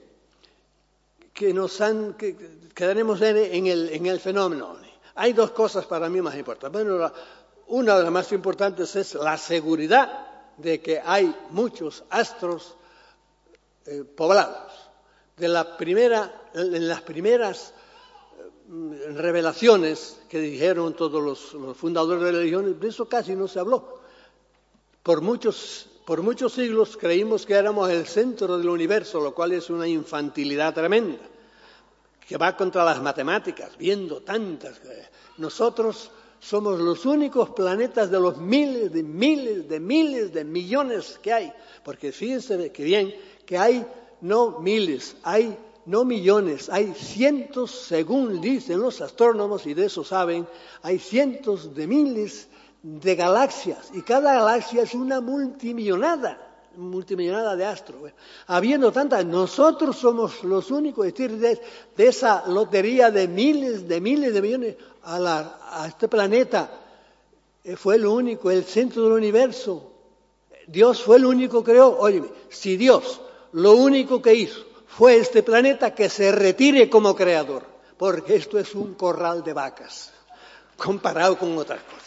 que nos han, que, que tenemos en, en, el, en el fenómeno? Hay dos cosas para mí más importantes. Bueno, la, una de las más importantes es la seguridad de que hay muchos astros eh, poblados. De la primera, en las primeras eh, revelaciones que dijeron todos los, los fundadores de religiones, de eso casi no se habló. Por muchos, por muchos siglos creímos que éramos el centro del universo, lo cual es una infantilidad tremenda, que va contra las matemáticas, viendo tantas. Nosotros somos los únicos planetas de los miles, de miles, de miles, de millones que hay. Porque fíjense que bien, que hay no miles, hay no millones, hay cientos, según dicen los astrónomos, y de eso saben, hay cientos de miles de galaxias, y cada galaxia es una multimillonada. multimillonada de astros. Bueno, habiendo tantas, nosotros somos los únicos, es decir, de, de esa lotería de miles, de miles de millones a, la, a este planeta, eh, fue el único, el centro del universo. Dios fue el único que creó. Óyeme, si Dios lo único que hizo fue este planeta, que se retire como creador, porque esto es un corral de vacas, comparado con otras cosas.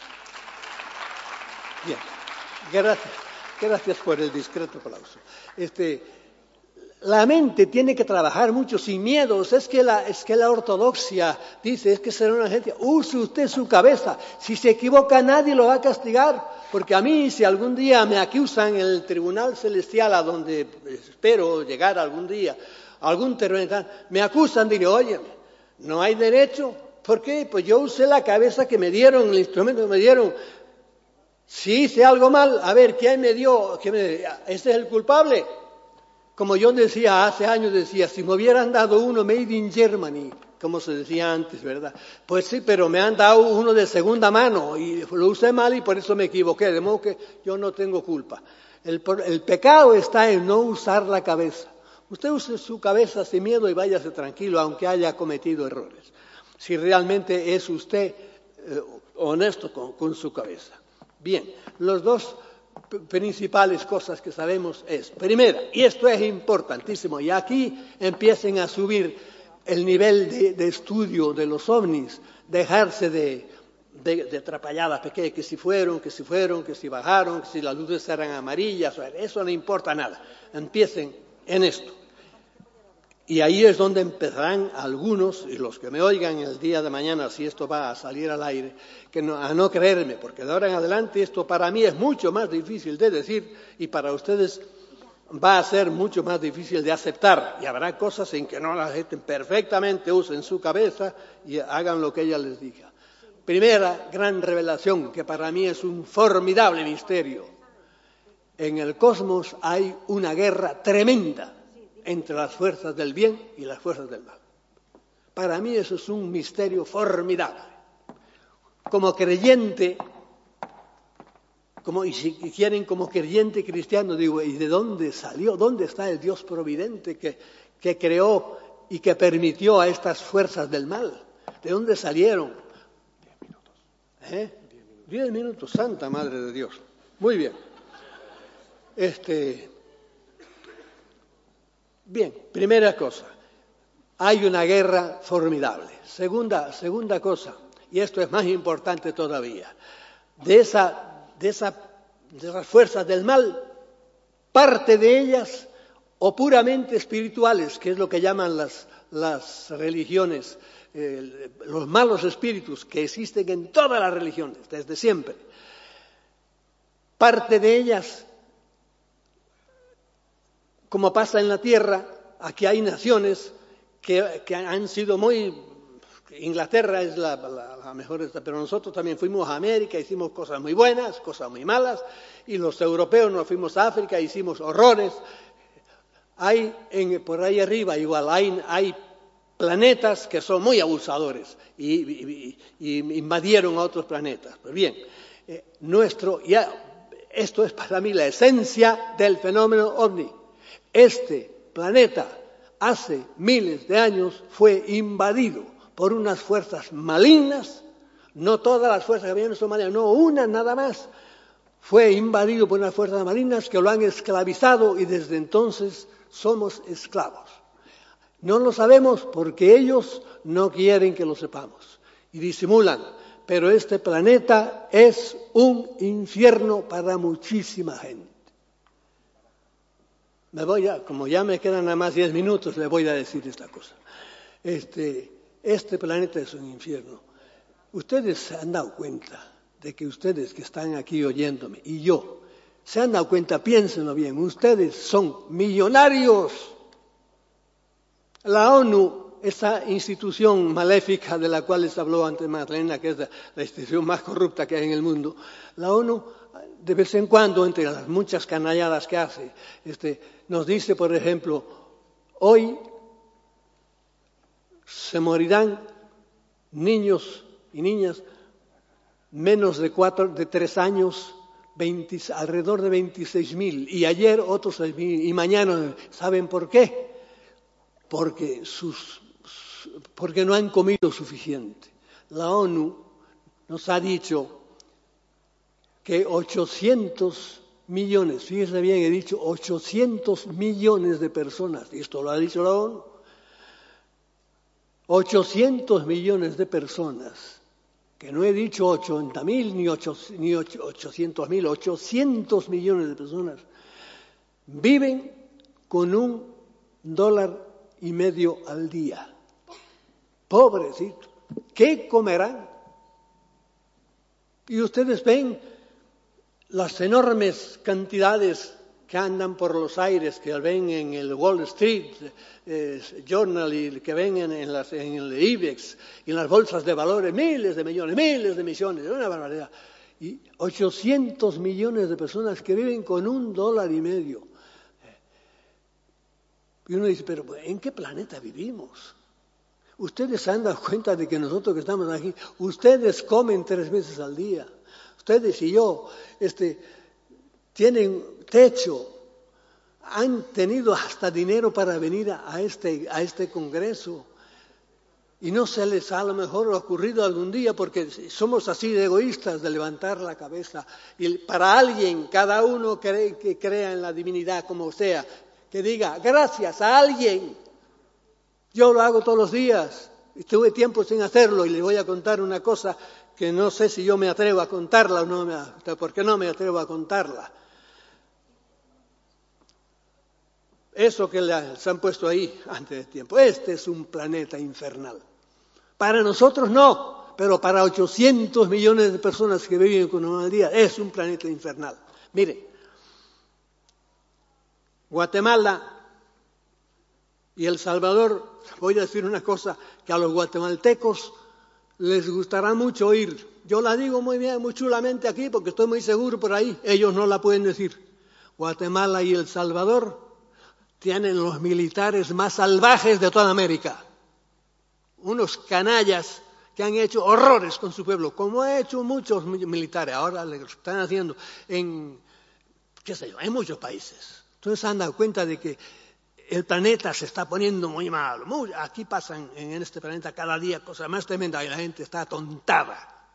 Bien, gracias. Gracias por el discreto aplauso. Este, la mente tiene que trabajar mucho sin miedos. Es que la, es que la ortodoxia dice, es que será una gente, use usted su cabeza. Si se equivoca nadie lo va a castigar. Porque a mí, si algún día me acusan en el tribunal celestial, a donde espero llegar algún día, algún terreno, me acusan, diré, oye, no hay derecho. ¿Por qué? Pues yo usé la cabeza que me dieron, el instrumento que me dieron. Si hice algo mal, a ver, ¿quién me dio? ¿Quién me, ¿Este es el culpable? Como yo decía hace años, decía, si me hubieran dado uno made in Germany, como se decía antes, ¿verdad? Pues sí, pero me han dado uno de segunda mano y lo usé mal y por eso me equivoqué, de modo que yo no tengo culpa. El, el pecado está en no usar la cabeza. Usted use su cabeza sin miedo y váyase tranquilo, aunque haya cometido errores. Si realmente es usted eh, honesto con, con su cabeza. Bien, las dos principales cosas que sabemos es, primera, y esto es importantísimo, y aquí empiecen a subir el nivel de, de estudio de los ovnis, dejarse de, de, de atrapalladas pequeñas, que si fueron, que si fueron, que si bajaron, que si las luces eran amarillas, eso no importa nada, empiecen en esto. Y ahí es donde empezarán algunos, y los que me oigan el día de mañana, si esto va a salir al aire, que no, a no creerme, porque de ahora en adelante esto para mí es mucho más difícil de decir y para ustedes va a ser mucho más difícil de aceptar. Y habrá cosas en que no las acepten perfectamente, usen su cabeza y hagan lo que ella les diga. Primera gran revelación, que para mí es un formidable misterio. En el cosmos hay una guerra tremenda entre las fuerzas del bien y las fuerzas del mal. Para mí eso es un misterio formidable. Como creyente, como, y si quieren como creyente cristiano, digo, ¿y de dónde salió? ¿Dónde está el Dios providente que, que creó y que permitió a estas fuerzas del mal? ¿De dónde salieron? Diez minutos. ¿Eh? Diez minutos, Santa Madre de Dios. Muy bien. Este, bien, primera cosa, hay una guerra formidable. Segunda, segunda cosa, y esto es más importante todavía, de, esa, de, esa, de esas fuerzas del mal, parte de ellas o puramente espirituales, que es lo que llaman las, las religiones, eh, los malos espíritus que existen en todas las religiones, desde siempre. Parte de ellas, como pasa en la tierra, aquí hay naciones que, que han sido muy... Inglaterra es la, la, la mejor, pero nosotros también fuimos a América, hicimos cosas muy buenas, cosas muy malas, y los europeos nos fuimos a África, hicimos horrores. Hay en, por ahí arriba igual, hay, hay planetas que son muy abusadores y, y, y invadieron a otros planetas. Pues bien, eh, nuestro, ya, esto es para mí la esencia del fenómeno ovni. Este planeta hace miles de años fue invadido por unas fuerzas malignas, no todas las fuerzas que había en Somalia, no una nada más, fue invadido por unas fuerzas malignas que lo han esclavizado y desde entonces somos esclavos. No lo sabemos porque ellos no quieren que lo sepamos y disimulan, pero este planeta es un infierno para muchísima gente. Me voy a, como ya me quedan nada más diez minutos, le voy a decir esta cosa. Este, este planeta es un infierno. Ustedes se han dado cuenta de que ustedes que están aquí oyéndome y yo, se han dado cuenta, piénsenlo bien, ustedes son millonarios. La ONU, esa institución maléfica de la cual les habló antes Marlena, que es la, la institución más corrupta que hay en el mundo, la ONU de vez en cuando, entre las muchas canalladas que hace, este, nos dice, por ejemplo, hoy se morirán niños y niñas menos de cuatro, de tres años, veinte, alrededor de veintiséis mil, y ayer otros seis mil, y mañana, ¿saben por qué? Porque, sus, porque no han comido suficiente. La ONU nos ha dicho que ochocientos millones, fíjense bien, he dicho ochocientos millones de personas, y esto lo ha dicho la ONU, ochocientos millones de personas, que no he dicho ochenta mil ni, ni ochocientos mil, ochocientos millones de personas, viven con un dólar y medio al día. Pobrecito, ¿qué comerán? Y ustedes ven las enormes cantidades que andan por los aires, que ven en el Wall Street eh, Journal y que ven en, en, las, en el IBEX y en las bolsas de valores, miles de millones, miles de millones, es una barbaridad. Y ochocientos millones de personas que viven con un dólar y medio. Y uno dice, pero ¿en qué planeta vivimos? Ustedes se han dado cuenta de que nosotros que estamos aquí, ustedes comen tres veces al día. Ustedes y yo este, tienen techo, han tenido hasta dinero para venir a este, a este congreso. Y no se les ha a lo mejor ocurrido algún día, porque somos así de egoístas, de levantar la cabeza. Y para alguien, cada uno cree, que crea en la divinidad como sea, que diga, gracias a alguien. Yo lo hago todos los días. Y tuve tiempo sin hacerlo y le voy a contar una cosa que no sé si yo me atrevo a contarla o no, me, porque no me atrevo a contarla. Eso que le, se han puesto ahí antes de tiempo. Este es un planeta infernal. Para nosotros no, pero para ochocientos millones de personas que viven con uno al día es un planeta infernal. Mire, Guatemala y El Salvador, voy a decir una cosa que a los guatemaltecos les gustará mucho oír. Yo la digo muy bien, muy chulamente aquí porque estoy muy seguro por ahí. Ellos no la pueden decir. Guatemala y El Salvador tienen los militares más salvajes de toda América. Unos canallas que han hecho horrores con su pueblo, como han hecho muchos militares. Ahora lo están haciendo en, qué sé yo, en muchos países. Entonces se han dado cuenta de que el planeta se está poniendo muy mal. Muy, aquí pasan en este planeta cada día cosas más tremendas y la gente está atontada.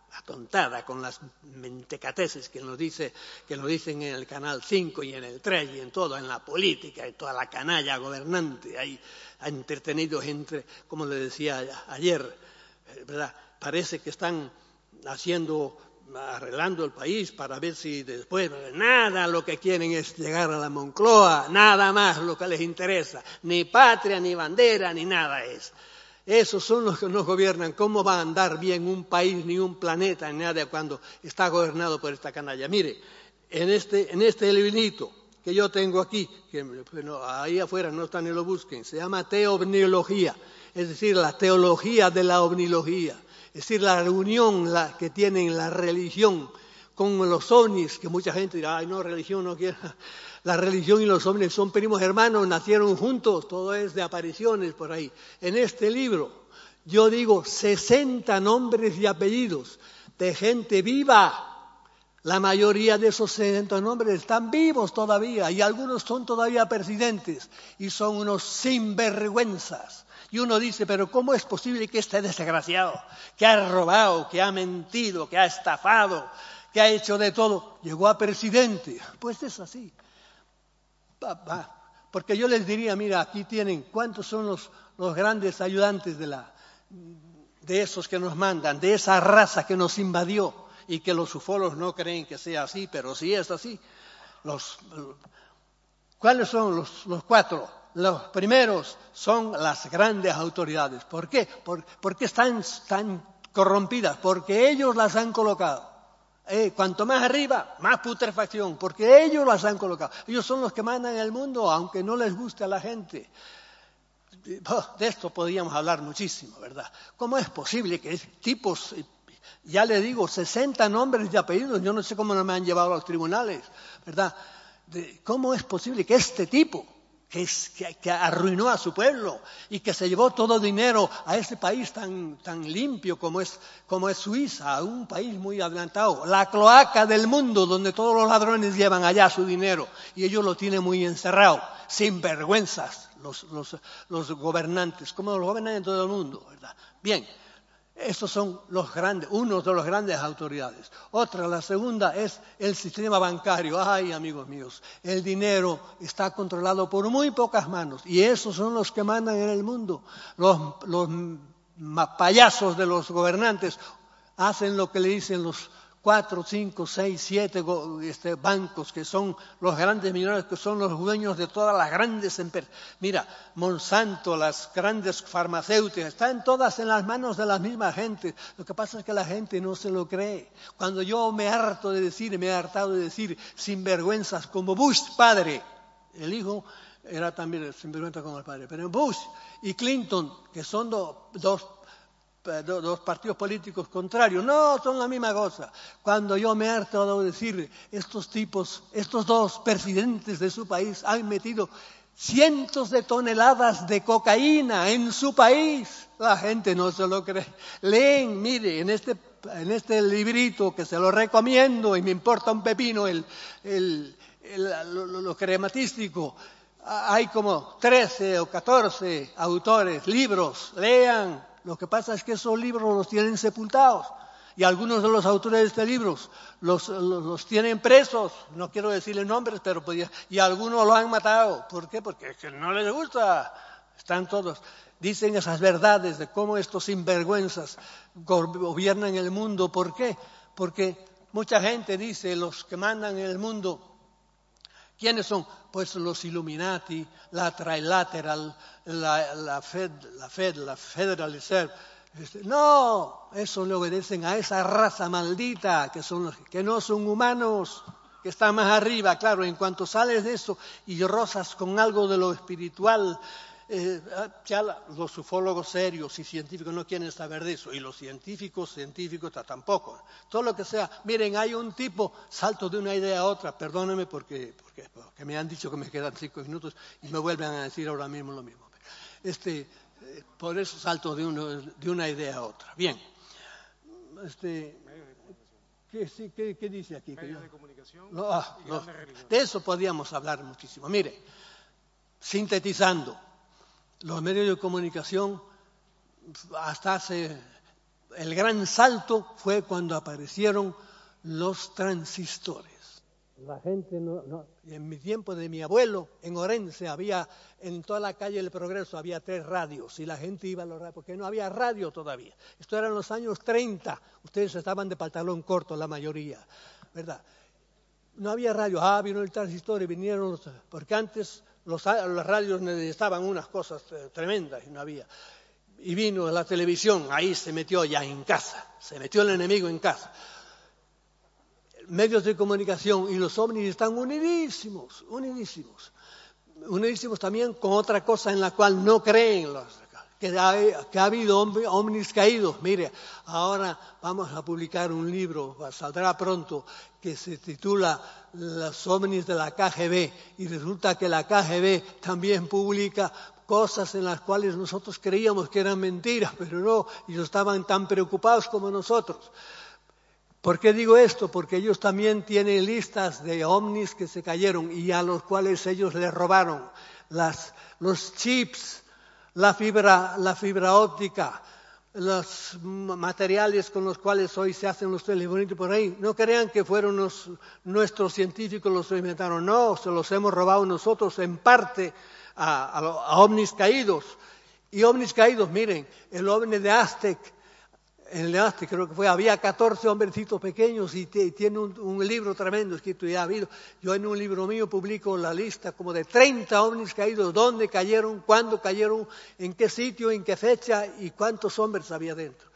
la tontada con las mentecateces que nos dice, que nos dicen en el Canal cinco y en el tres y en todo, en la política y toda la canalla gobernante, ahí entretenidos entre, como le decía ayer, ¿verdad? Parece que están haciendo, arreglando el país para ver si después, nada, lo que quieren es llegar a la Moncloa, nada más lo que les interesa, ni patria, ni bandera, ni nada es. Esos son los que nos gobiernan. ¿Cómo va a andar bien un país, ni un planeta, ni nada cuando está gobernado por esta canalla? Mire, en este, en este librito que yo tengo aquí, que bueno, ahí afuera no están ni lo busquen, se llama teovniología, es decir, la teología de la ovnilogía, es decir, la reunión la, que tienen la religión con los ovnis, que mucha gente dirá, ay no, religión no quiero. La religión y los ovnis son primos hermanos, nacieron juntos, todo es de apariciones por ahí. En este libro yo digo sesenta nombres y apellidos de gente viva. La mayoría de esos sesenta nombres están vivos todavía y algunos son todavía presidentes y son unos sinvergüenzas. Y uno dice, pero ¿cómo es posible que este desgraciado, que ha robado, que ha mentido, que ha estafado, que ha hecho de todo, llegó a presidente? Pues es así. Porque yo les diría, mira, aquí tienen, ¿cuántos son los, los grandes ayudantes de, la, de esos que nos mandan, de esa raza que nos invadió y que los ufólogos no creen que sea así, pero sí es así? Los, ¿Cuáles son los, los cuatro? Los primeros son las grandes autoridades. ¿Por qué? Por, porque están tan corrompidas, porque ellos las han colocado. Eh, cuanto más arriba, más putrefacción, porque ellos las han colocado. Ellos son los que mandan el mundo, aunque no les guste a la gente. De esto podríamos hablar muchísimo, ¿verdad? ¿Cómo es posible que tipos, ya le digo, sesenta nombres y apellidos, yo no sé cómo no me han llevado a los tribunales, ¿verdad? De, ¿cómo es posible que este tipo, que, es, que, que arruinó a su pueblo y que se llevó todo dinero a ese país tan, tan limpio como es, como es Suiza, un país muy adelantado, la cloaca del mundo donde todos los ladrones llevan allá su dinero y ellos lo tienen muy encerrado, sin vergüenzas los, los, los gobernantes, como los gobiernan en todo el mundo, ¿verdad? Bien. Estos son los grandes, uno de los grandes autoridades. Otra, la segunda, es el sistema bancario. Ay, amigos míos, el dinero está controlado por muy pocas manos y esos son los que mandan en el mundo. Los, los payasos de los gobernantes hacen lo que le dicen los cuatro, cinco, seis, siete este, bancos que son los grandes millonarios, que son los dueños de todas las grandes empresas. Mira, Monsanto, las grandes farmacéuticas, están todas en las manos de la misma gente. Lo que pasa es que la gente no se lo cree. Cuando yo me harto de decir, me he hartado de decir sinvergüenzas como Bush padre, el hijo era también sinvergüenza como el padre, pero Bush y Clinton, que son do, dos dos partidos políticos contrarios, no, son la misma cosa. Cuando yo me he hartado de decir, estos tipos, estos dos presidentes de su país han metido cientos de toneladas de cocaína en su país, la gente no se lo cree. Leen, mire, en este, en este librito que se lo recomiendo y me importa un pepino el, el, el, lo, lo crematístico, hay como trece o catorce autores, libros, lean. Lo que pasa es que esos libros los tienen sepultados y algunos de los autores de estos libros los, los, los tienen presos, no quiero decirles nombres, pero podía, y algunos lo han matado. ¿Por qué? Porque no les gusta, están todos. Dicen esas verdades de cómo estos sinvergüenzas gobiernan el mundo. ¿Por qué? Porque mucha gente dice, los que mandan en el mundo, ¿quiénes son? Pues los Illuminati, la Trilateral, la, la, Fed, la Fed, la Federal Reserve. No, eso le obedecen a esa raza maldita que, son los, que no son humanos, que están más arriba. Claro, en cuanto sales de eso y rozas con algo de lo espiritual, eh, ya la, los ufólogos serios y científicos no quieren saber de eso, y los científicos, científicos tampoco. Todo lo que sea, miren, hay un tipo, salto de una idea a otra, perdónenme porque, porque, porque me han dicho que me quedan cinco minutos y me vuelven a decir ahora mismo lo mismo. Este, eh, por eso salto de, uno, de una idea a otra. Bien, este, ¿qué, sí, qué, qué dice aquí? Medios de comunicación no, ah, y no, grandes religiones. de eso podríamos hablar muchísimo. Mire, sintetizando, los medios de comunicación hasta hace el gran salto fue cuando aparecieron los transistores. La gente no, no, en mi tiempo de mi abuelo, en Orense, había, en toda la calle del Progreso, había tres radios y la gente iba a los radios, porque no había radio todavía. Esto eran los años treinta, ustedes estaban de pantalón corto la mayoría, ¿verdad? No había radio, ah, vino el transistor y vinieron los, porque antes los, los radios necesitaban unas cosas tremendas y no había. Y vino la televisión, ahí se metió ya en casa, se metió el enemigo en casa. Medios de comunicación y los ovnis están unidísimos, unidísimos. Unidísimos también con otra cosa en la cual no creen los que ha, que ha habido ovnis caídos. Mire, ahora vamos a publicar un libro, saldrá pronto, que se titula Los ovnis de la K G B, y resulta que la K G B también publica cosas en las cuales nosotros creíamos que eran mentiras, pero no, ellos estaban tan preocupados como nosotros. ¿Por qué digo esto? Porque ellos también tienen listas de ovnis que se cayeron y a los cuales ellos les robaron las, los chips, la fibra, la fibra óptica, los materiales con los cuales hoy se hacen los telefonitos por ahí. No crean que fueron los, nuestros científicos los que inventaron, no, se los hemos robado nosotros en parte a, a, a ovnis caídos. Y ovnis caídos, miren, el ovni de Aztec, en el Aztec creo que fue, había catorce hombrecitos pequeños y te, tiene un, un libro tremendo escrito, ya ha habido. Yo en un libro mío publico la lista como de treinta ovnis caídos, dónde cayeron, cuándo cayeron, en qué sitio, en qué fecha y cuántos hombres había dentro.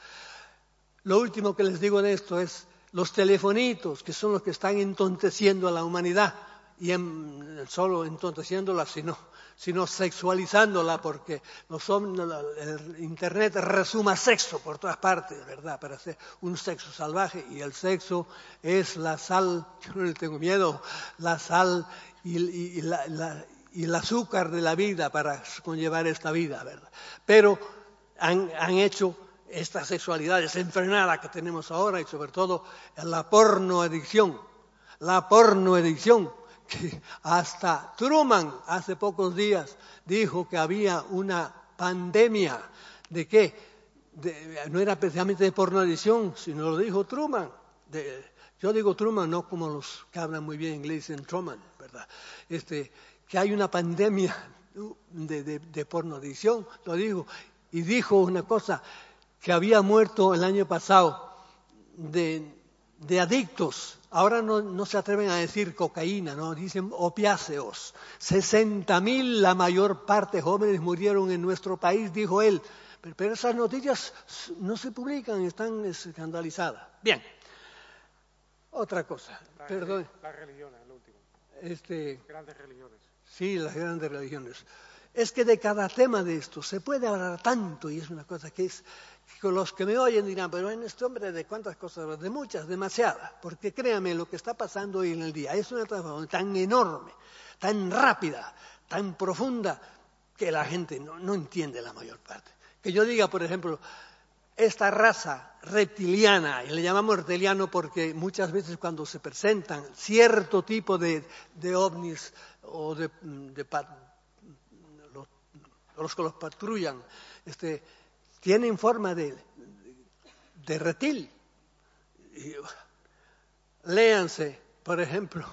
Lo último que les digo de esto es los telefonitos, que son los que están entonteciendo a la humanidad, y en, solo entonteciéndola, sino, sino sexualizándola, porque los hombres, el Internet resuma sexo por todas partes, ¿verdad? Para hacer un sexo salvaje, y el sexo es la sal, yo no le tengo miedo, la sal y, y, y, la, la, y el azúcar de la vida para conllevar esta vida, ¿verdad? Pero han, han hecho esta sexualidad desenfrenada que tenemos ahora, y sobre todo la pornoadicción, la pornoadicción, que hasta Truman hace pocos días dijo que había una pandemia. ¿De qué? De, no era precisamente de pornoadicción, sino lo dijo Truman. De, yo digo Truman no como los que hablan muy bien inglés en Truman, ¿verdad? Este, que hay una pandemia de, de, de pornoadicción, lo dijo. Y dijo una cosa, que había muerto el año pasado de, de adictos. Ahora no, no se atreven a decir cocaína, no, dicen opiáceos. sesenta mil, la mayor parte jóvenes murieron en nuestro país, dijo él. Pero, pero esas noticias no se publican, están escandalizadas. Bien, otra cosa, la, perdón. Las religiones, lo último. Este, grandes religiones. Sí, las grandes religiones. Es que de cada tema de esto se puede hablar tanto, y es una cosa que es... Con los que me oyen dirán, pero en este hombre de cuántas cosas, de muchas, demasiadas, porque créame, lo que está pasando hoy en el día es una transformación tan enorme, tan rápida, tan profunda, que la gente no, no entiende la mayor parte. Que yo diga, por ejemplo, esta raza reptiliana, y le llamamos reptiliano porque muchas veces cuando se presentan cierto tipo de, de ovnis o de, de, de los, los que los patrullan, este, tienen forma de, de reptil. Y, léanse, por ejemplo,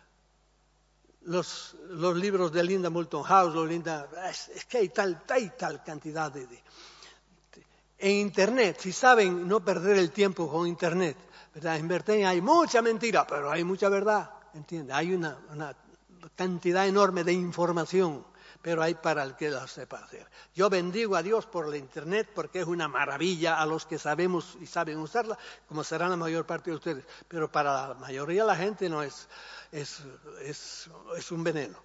los, los libros de Linda Moulton House, o Linda, es, es que hay tal, hay tal cantidad de, de, de... En Internet, si saben no perder el tiempo con Internet, ¿verdad? En Internet hay mucha mentira, pero hay mucha verdad, ¿entiende? Hay una, una cantidad enorme de información, pero hay para el que la sepa hacer. Yo bendigo a Dios por la Internet porque es una maravilla a los que sabemos y saben usarla, como será la mayor parte de ustedes. Pero para la mayoría de la gente no es, es, es, es un veneno.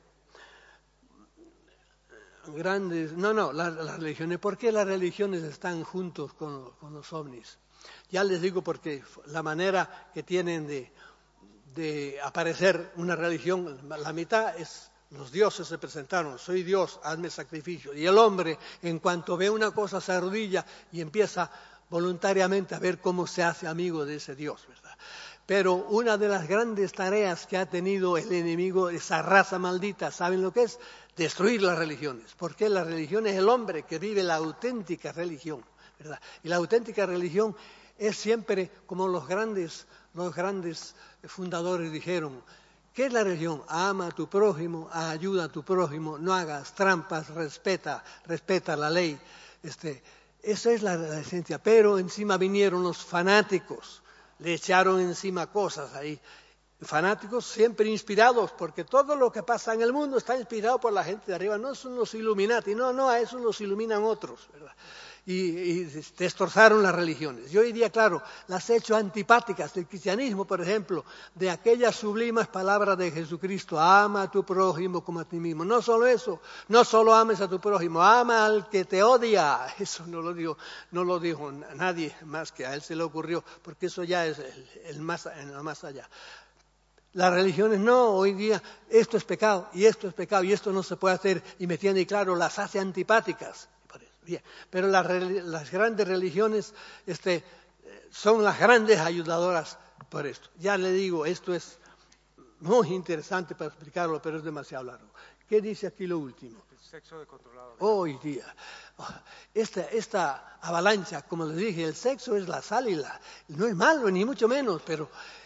Grandes, no, no, las, las religiones. ¿Por qué las religiones están juntos con, con los ovnis? Ya les digo porque la manera que tienen de, de aparecer una religión, la mitad es... Los dioses se presentaron, soy Dios, hazme sacrificio. Y el hombre, en cuanto ve una cosa, se arrodilla y empieza voluntariamente a ver cómo se hace amigo de ese Dios, ¿verdad? Pero una de las grandes tareas que ha tenido el enemigo, esa raza maldita, ¿saben lo que es? Destruir las religiones. Porque la religión es el hombre que vive la auténtica religión. ¿verdad? Y la auténtica religión es siempre como los grandes, los grandes fundadores dijeron. ¿Qué es la religión? Ama a tu prójimo, ayuda a tu prójimo, no hagas trampas, respeta, respeta la ley. Este, esa es la, la esencia. Pero encima vinieron los fanáticos, le echaron encima cosas ahí. Fanáticos siempre inspirados, porque todo lo que pasa en el mundo está inspirado por la gente de arriba. No son los Illuminati, no, no, a eso los iluminan otros, ¿verdad? Y, y destrozaron las religiones. Yo diría, claro, las he hecho antipáticas del cristianismo, por ejemplo, de aquellas sublimes palabras de Jesucristo: ama a tu prójimo como a ti mismo. No solo eso, no solo ames a tu prójimo, ama al que te odia. Eso no lo dijo, no lo dijo nadie más que a él se le ocurrió, porque eso ya es el, el más, en lo más allá. Las religiones no, hoy día esto es pecado y esto es pecado y esto no se puede hacer, y me tiene claro, las hace antipáticas. Bien, pero las, las grandes religiones este, son las grandes ayudadoras por esto. Ya le digo, esto es muy interesante para explicarlo, pero es demasiado largo. ¿Qué dice aquí lo último? El sexo descontrolado. Hoy día, esta, esta avalancha, como les dije, el sexo es la sal y la... No es malo, ni mucho menos, pero...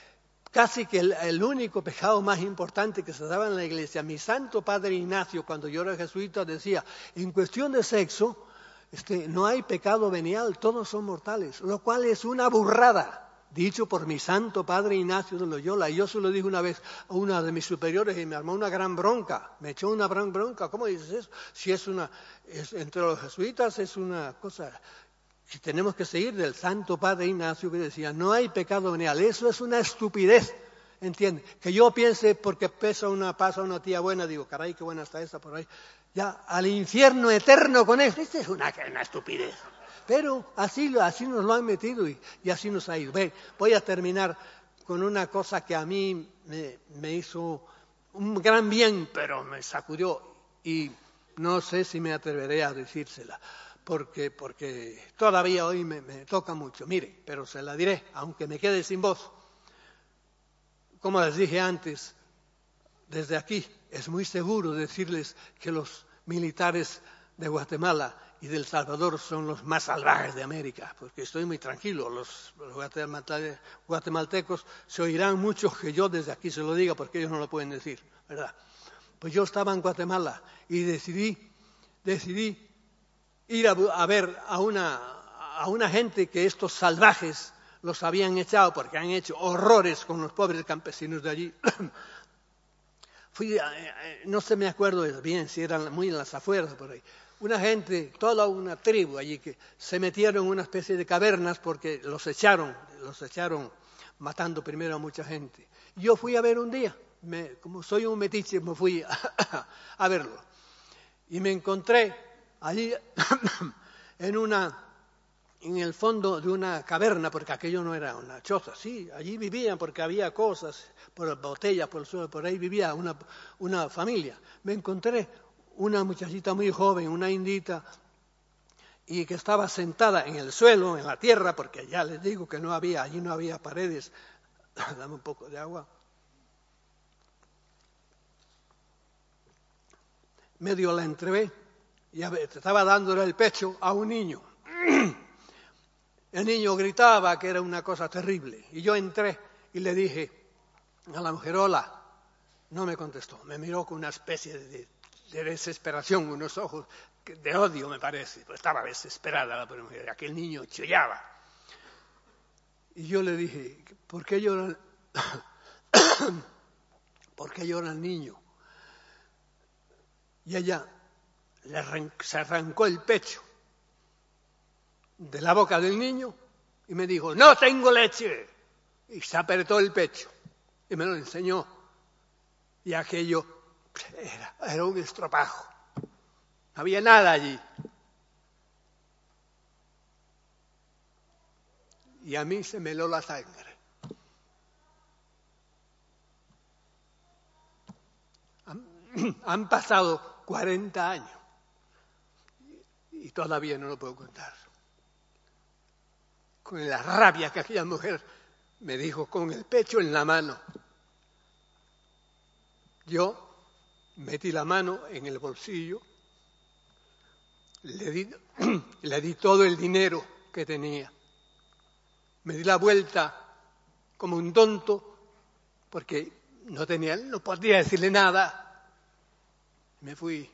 Casi que el, el único pecado más importante que se daba en la iglesia. Mi santo padre Ignacio, cuando yo era jesuita, decía, en cuestión de sexo, este, no hay pecado venial, todos son mortales, lo cual es una burrada, dicho por mi santo padre Ignacio de Loyola. Y yo se lo dije una vez a una de mis superiores y me armó una gran bronca, me echó una gran bronca. ¿Cómo dices eso? Si es una, es, entre los jesuitas es una cosa... Si tenemos que seguir del santo padre Ignacio que decía, no hay pecado venial, eso es una estupidez, ¿entiende? Que yo piense porque pesa una, pasa una tía buena, digo, caray, qué buena está esa por ahí, ya, al infierno eterno con esto, esta es una, una estupidez. Pero así, así nos lo han metido y, y así nos ha ido. Ven, voy a terminar con una cosa que a mí me, me hizo un gran bien, pero me sacudió y no sé si me atreveré a decírsela. Porque, porque todavía hoy me, me toca mucho. Mire, pero se la diré, aunque me quede sin voz. Como les dije antes, desde aquí es muy seguro decirles que los militares de Guatemala y de El Salvador son los más salvajes de América, porque estoy muy tranquilo. Los, los guatemaltecos se oirán mucho que yo desde aquí se lo diga, porque ellos no lo pueden decir, ¿verdad? Pues yo estaba en Guatemala y decidí, decidí ir a, a ver a una, a una gente que estos salvajes los habían echado porque han hecho horrores con los pobres campesinos de allí. Fui, a, no se me acuerdo bien si eran muy en las afueras por ahí. Una gente, toda una tribu allí que se metieron en una especie de cavernas porque los echaron, los echaron matando primero a mucha gente. Yo fui a ver un día, me, como soy un metiche, me fui a, a verlo. Y me encontré allí en una, en el fondo de una caverna, porque aquello no era una choza, sí, allí vivían porque había cosas, por botellas, por el suelo, por ahí vivía una, una familia. Me encontré una muchachita muy joven, una indita, y que estaba sentada en el suelo, en la tierra, porque ya les digo que no había, allí no había paredes. Dame un poco de agua. Medio la entrevé. Y estaba dándole el pecho a un niño. El niño gritaba que era una cosa terrible. Y yo entré y le dije a la mujer, hola. No me contestó. Me miró con una especie de, de desesperación, unos ojos de odio, me parece. Pues estaba desesperada la mujer. Aquel niño chillaba. Y yo le dije, ¿por qué llora, ¿por qué llora el niño? Y ella... se arrancó el pecho de la boca del niño y me dijo, no tengo leche. Y se apretó el pecho y me lo enseñó. Y aquello era, era un estropajo. No había nada allí. Y a mí se me heló la sangre. Han, han pasado cuarenta años. Y todavía no lo puedo contar. Con la rabia que aquella mujer me dijo, con el pecho en la mano. Yo metí la mano en el bolsillo, le di, le di todo el dinero que tenía. Me di la vuelta como un tonto, porque no tenía, no podía decirle nada. Me fui.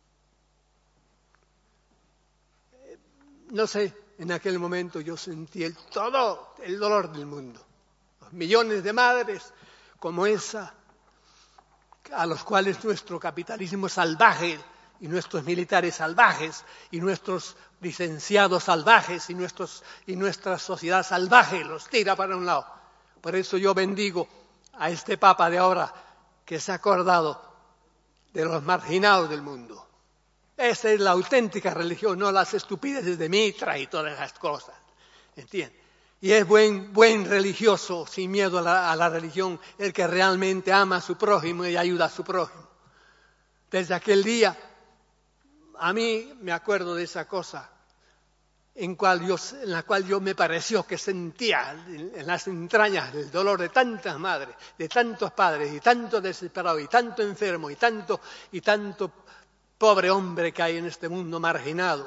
No sé, en aquel momento yo sentí el, todo el dolor del mundo. Los millones de madres como esa, a los cuales nuestro capitalismo salvaje y nuestros militares salvajes y nuestros licenciados salvajes y, nuestros, y nuestra sociedad salvaje los tira para un lado. Por eso yo bendigo a este Papa de ahora que se ha acordado de los marginados del mundo. Esa es la auténtica religión, no las estupideces de Mitra y todas esas cosas. ¿Entiendes? Y es buen, buen religioso, sin miedo a la, a la religión, el que realmente ama a su prójimo y ayuda a su prójimo. Desde aquel día, a mí me acuerdo de esa cosa en, cual yo, en la cual yo me pareció que sentía en las entrañas el dolor de tantas madres, de tantos padres, y tanto desesperado, y tanto enfermo, y tanto, y tanto pobre hombre que hay en este mundo marginado.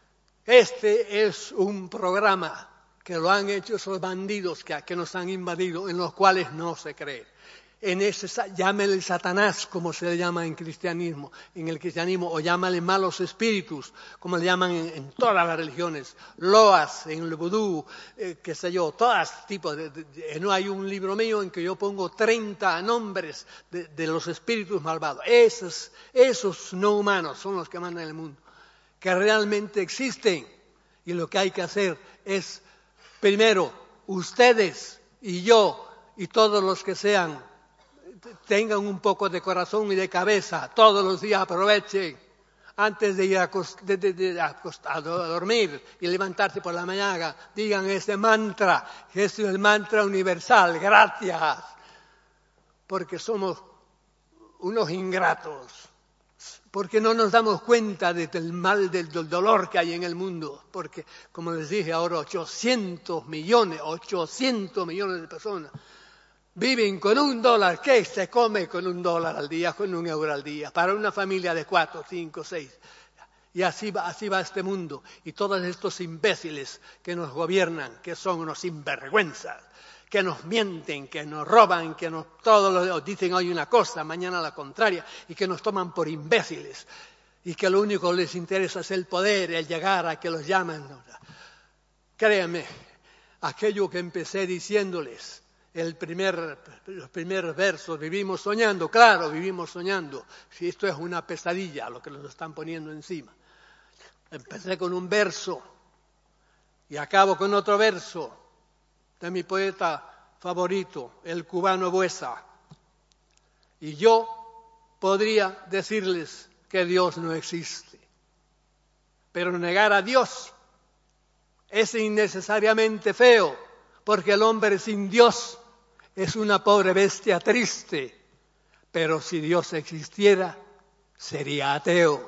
Este es un programa que lo han hecho esos bandidos que, que nos han invadido, en los cuales no se cree. En ese, llámele Satanás, como se le llama en cristianismo, en el cristianismo, o llámale malos espíritus, como le llaman en, en todas las religiones, loas, en el vudú, eh, qué sé yo, todos tipos de, de, de, no hay un libro mío en que yo pongo treinta nombres de, de los espíritus malvados. Esos, esos no humanos son los que mandan el mundo, que realmente existen, y lo que hay que hacer es, primero, ustedes y yo y todos los que sean, tengan un poco de corazón y de cabeza, todos los días aprovechen, antes de ir a, de, de, de, a, a dormir y levantarse por la mañana, digan ese mantra, que es el mantra universal, gracias, porque somos unos ingratos, porque no nos damos cuenta de, del mal, del, del dolor que hay en el mundo, porque, como les dije ahora, ochocientos millones, ochocientos millones de personas viven con un dólar. ¿Qué se come con un dólar al día, con un euro al día? Para una familia de cuatro, cinco, seis. Y así va, así va este mundo. Y todos estos imbéciles que nos gobiernan, que son unos sinvergüenzas, que nos mienten, que nos roban, que nos todos los dicen hoy una cosa, mañana la contraria, y que nos toman por imbéciles. Y que lo único que les interesa es el poder, el llegar a que los llamen. Créanme, aquello que empecé diciéndoles, El primer, los primeros versos, vivimos soñando, claro, vivimos soñando. Si esto es una pesadilla, lo que nos están poniendo encima. Empecé con un verso y acabo con otro verso de mi poeta favorito, el cubano Buesa. Y yo podría decirles que Dios no existe. Pero negar a Dios es innecesariamente feo, porque el hombre sin Dios es una pobre bestia triste, pero si Dios existiera, sería ateo.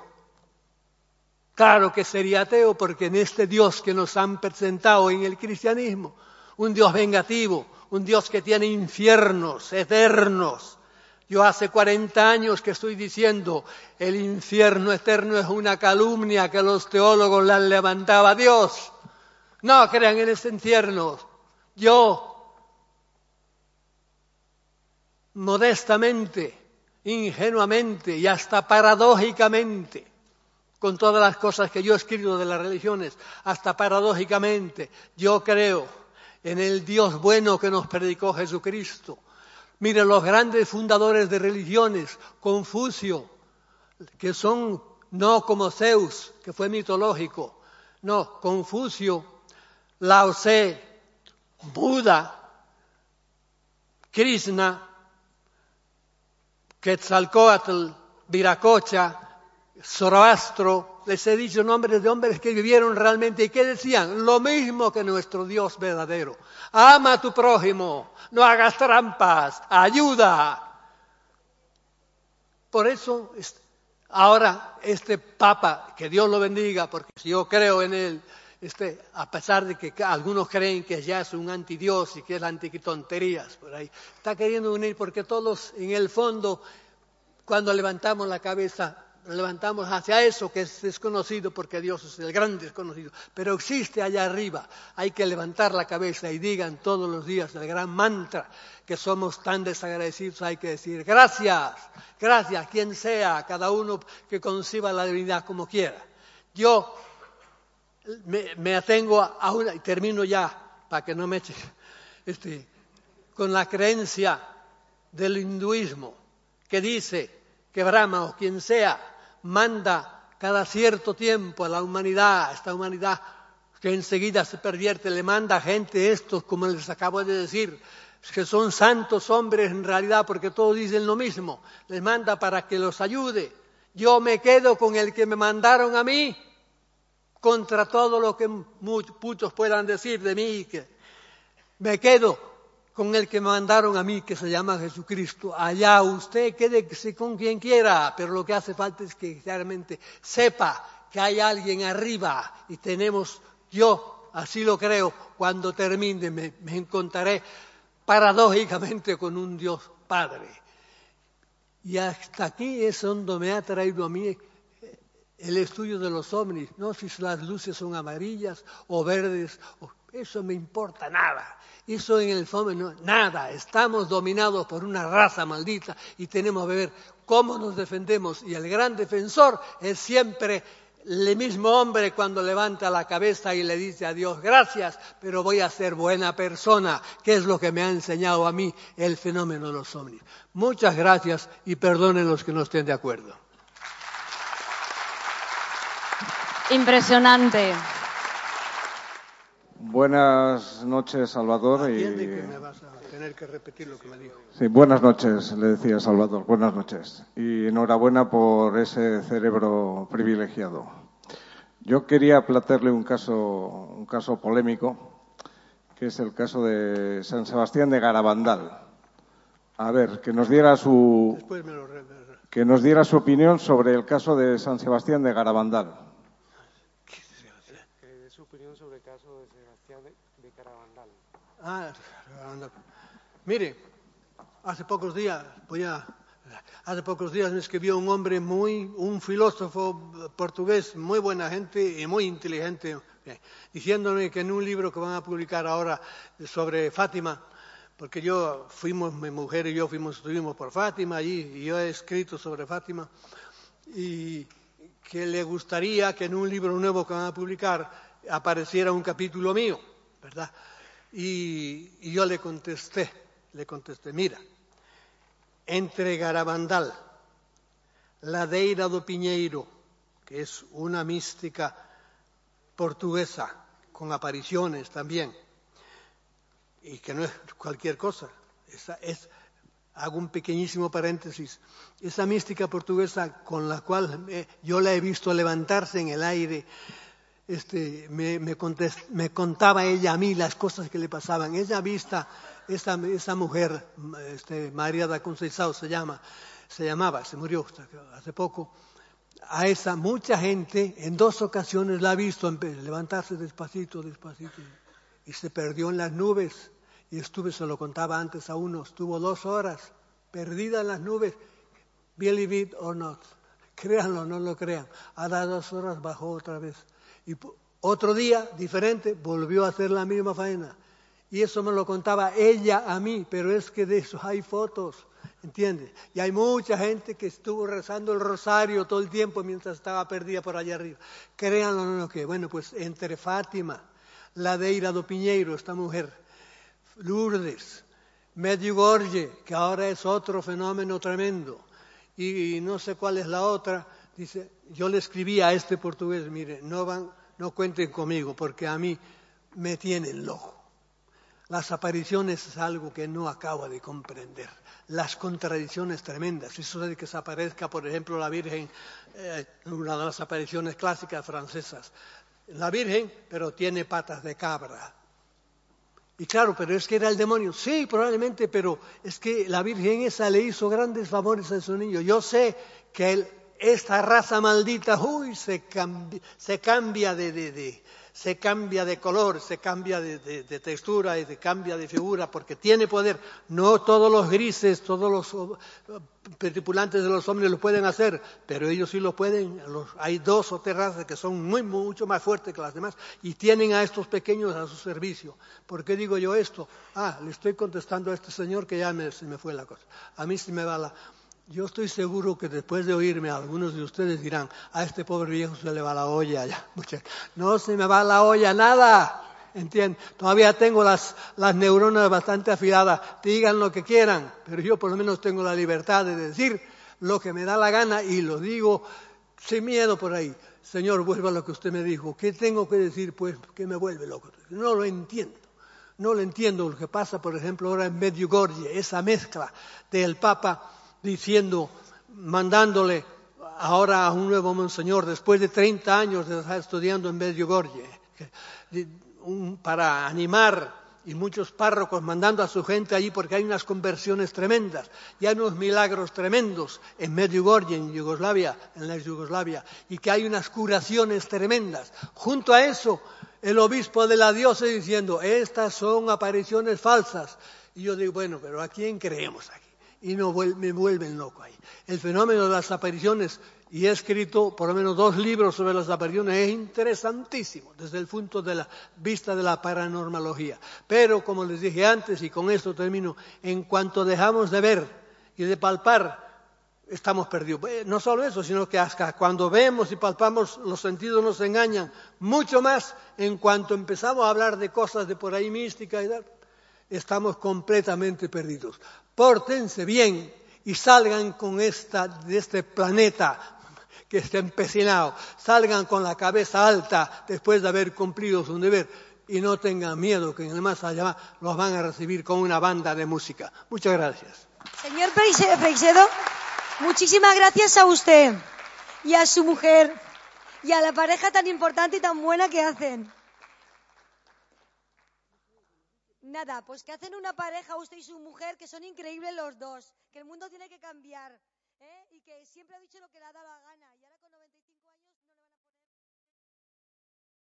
Claro que sería ateo, porque en este Dios que nos han presentado en el cristianismo, un Dios vengativo, un Dios que tiene infiernos eternos. Yo hace cuarenta años que estoy diciendo, el infierno eterno es una calumnia que los teólogos la levantaba a Dios. No crean en ese infierno. Yo, modestamente, ingenuamente y hasta paradójicamente, con todas las cosas que yo he escrito de las religiones, hasta paradójicamente, yo creo en el Dios bueno que nos predicó Jesucristo. Miren, los grandes fundadores de religiones, Confucio, que son no como Zeus, que fue mitológico, no, Confucio, Lao Tse, Buda, Krishna, Quetzalcóatl, Viracocha, Zoroastro, les he dicho nombres de hombres que vivieron realmente y que decían lo mismo que nuestro Dios verdadero. Ama a tu prójimo, no hagas trampas, ayuda. Por eso, ahora este Papa, que Dios lo bendiga, porque si yo creo en él, Este, a pesar de que algunos creen que ya es un antidios y que es antitonterías por ahí, está queriendo unir porque todos en el fondo, cuando levantamos la cabeza, levantamos hacia eso que es desconocido, porque Dios es el gran desconocido, pero existe allá arriba. Hay que levantar la cabeza y digan todos los días el gran mantra, que somos tan desagradecidos. Hay que decir gracias, gracias, quien sea, cada uno que conciba la divinidad como quiera. Yo me, me atengo a una, y termino ya, para que no me eche, este, con la creencia del hinduismo, que dice que Brahma o quien sea manda cada cierto tiempo a la humanidad, a esta humanidad que enseguida se pervierte, le manda gente estos, como les acabo de decir, que son santos hombres en realidad, porque todos dicen lo mismo, les manda para que los ayude. Yo me quedo con el que me mandaron a mí, contra todo lo que muchos puedan decir de mí, que me quedo con el que me mandaron a mí, que se llama Jesucristo. Allá usted quédese con quien quiera, pero lo que hace falta es que realmente sepa que hay alguien arriba y tenemos, yo así lo creo, cuando termine me, me encontraré paradójicamente con un Dios Padre. Y hasta aquí es donde me ha traído a mí el estudio de los ovnis, no si las luces son amarillas o verdes, eso me importa nada. Eso en el fondo, no, nada. Estamos dominados por una raza maldita y tenemos que ver cómo nos defendemos. Y el gran defensor es siempre el mismo hombre cuando levanta la cabeza y le dice a Dios, gracias, pero voy a ser buena persona, que es lo que me ha enseñado a mí el fenómeno de los ovnis. Muchas gracias y perdonen los que no estén de acuerdo. Impresionante. Buenas noches, Salvador. Atiende y... que me vas a tener que repetir lo que me dijo. Sí, buenas noches, le decía Salvador, buenas noches. Y enhorabuena por ese cerebro privilegiado. Yo quería plantearle un caso, un caso polémico, que es el caso de San Sebastián de Garabandal. A ver, que nos diera su, Después me lo re... que nos diera su opinión sobre el caso de San Sebastián de Garabandal. Que dé su opinión sobre el caso de Sebastián de, de Garabandal. Ah, mire, hace pocos días, voy a, hace pocos días me escribió un hombre muy, un filósofo portugués, muy buena gente y muy inteligente, diciéndome que en un libro que van a publicar ahora sobre Fátima, porque yo fuimos, mi mujer y yo fuimos, estuvimos por Fátima allí, y yo he escrito sobre Fátima, y que le gustaría que en un libro nuevo que van a publicar apareciera un capítulo mío, ¿verdad? Y, y yo le contesté, le contesté, mira, entre Garabandal, Ladeira do Pinheiro, que es una mística portuguesa, con apariciones también, y que no es cualquier cosa, esa es, hago un pequeñísimo paréntesis, esa mística portuguesa con la cual eh, yo la he visto levantarse en el aire, este, me, me, contest, me contaba ella a mí las cosas que le pasaban. Ella vista, esa, esa mujer, este, María da Conceição se llama, se llamaba, se murió hace poco, a esa mucha gente en dos ocasiones la ha visto levantarse despacito, despacito, y se perdió en las nubes. Y estuve, se lo contaba antes a uno, estuvo dos horas perdida en las nubes, believe it or not, créanlo o no lo crean, a las dos horas bajó otra vez. Y otro día, diferente, volvió a hacer la misma faena. Y eso me lo contaba ella a mí, pero es que de eso hay fotos, ¿entiendes? Y hay mucha gente que estuvo rezando el rosario todo el tiempo mientras estaba perdida por allá arriba. Créanlo o no lo que. Bueno, pues entre Fátima, Ladeira do Pinheiro, esta mujer, Lourdes, Medjugorje, que ahora es otro fenómeno tremendo, y, y no sé cuál es la otra, dice, yo le escribí a este portugués, mire, no van, no cuenten conmigo, porque a mí me tienen loco. Las apariciones es algo que no acabo de comprender. Las contradicciones tremendas, eso de que se aparezca, por ejemplo, la Virgen, eh, una de las apariciones clásicas francesas, la Virgen, pero tiene patas de cabra. Y claro, pero es que era el demonio. Sí, probablemente, pero es que la Virgen esa le hizo grandes favores a su niño. Yo sé que él, esta raza maldita, uy, se cambia, se cambia de, de, de, se cambia de color, se cambia de, de, de textura y se cambia de figura, porque tiene poder. No todos los grises, todos los tripulantes de los hombres lo pueden hacer, pero ellos sí lo pueden. Los, hay dos o tres razas que son muy, mucho más fuertes que las demás y tienen a estos pequeños a su servicio. ¿Por qué digo yo esto? Ah, le estoy contestando a este señor que ya me, se me fue la cosa. A mí se me va la... Yo estoy seguro que después de oírme, algunos de ustedes dirán, a este pobre viejo se le va la olla ya. No se me va la olla nada, ¿entienden? Todavía tengo las, las neuronas bastante afiladas, digan lo que quieran, pero yo por lo menos tengo la libertad de decir lo que me da la gana y lo digo sin miedo por ahí. Señor, vuelva a lo que usted me dijo. ¿Qué tengo que decir? Pues que me vuelve loco. No lo entiendo. No lo entiendo lo que pasa, por ejemplo, ahora en Medjugorje, esa mezcla del Papa diciendo, mandándole ahora a un nuevo monseñor, después de treinta años de estar estudiando en Medjugorje, para animar, y muchos párrocos mandando a su gente allí porque hay unas conversiones tremendas, y hay unos milagros tremendos en Medjugorje, en Yugoslavia, en la Yugoslavia, y que hay unas curaciones tremendas. Junto a eso, el obispo de la diócesis diciendo, estas son apariciones falsas. Y yo digo, bueno, pero ¿a quién creemos aquí? Y no me vuelven loco ahí. El fenómeno de las apariciones, y he escrito por lo menos dos libros sobre las apariciones, es interesantísimo desde el punto de la vista de la paranormalogía. Pero, como les dije antes, y con esto termino, en cuanto dejamos de ver y de palpar, estamos perdidos. No solo eso, sino que hasta cuando vemos y palpamos, los sentidos nos engañan. Mucho más en cuanto empezamos a hablar de cosas de por ahí mística y tal, estamos completamente perdidos. Pórtense bien y salgan con esta, de este planeta que está empecinado. Salgan con la cabeza alta después de haber cumplido su deber y no tengan miedo que en el más allá los van a recibir con una banda de música. Muchas gracias. Señor Freixedo, muchísimas gracias a usted y a su mujer y a la pareja tan importante y tan buena que hacen. Nada, pues que hacen una pareja, usted y su mujer, que son increíbles los dos, que el mundo tiene que cambiar, ¿eh? Y que siempre ha dicho lo que le ha dado la gana. Y ahora...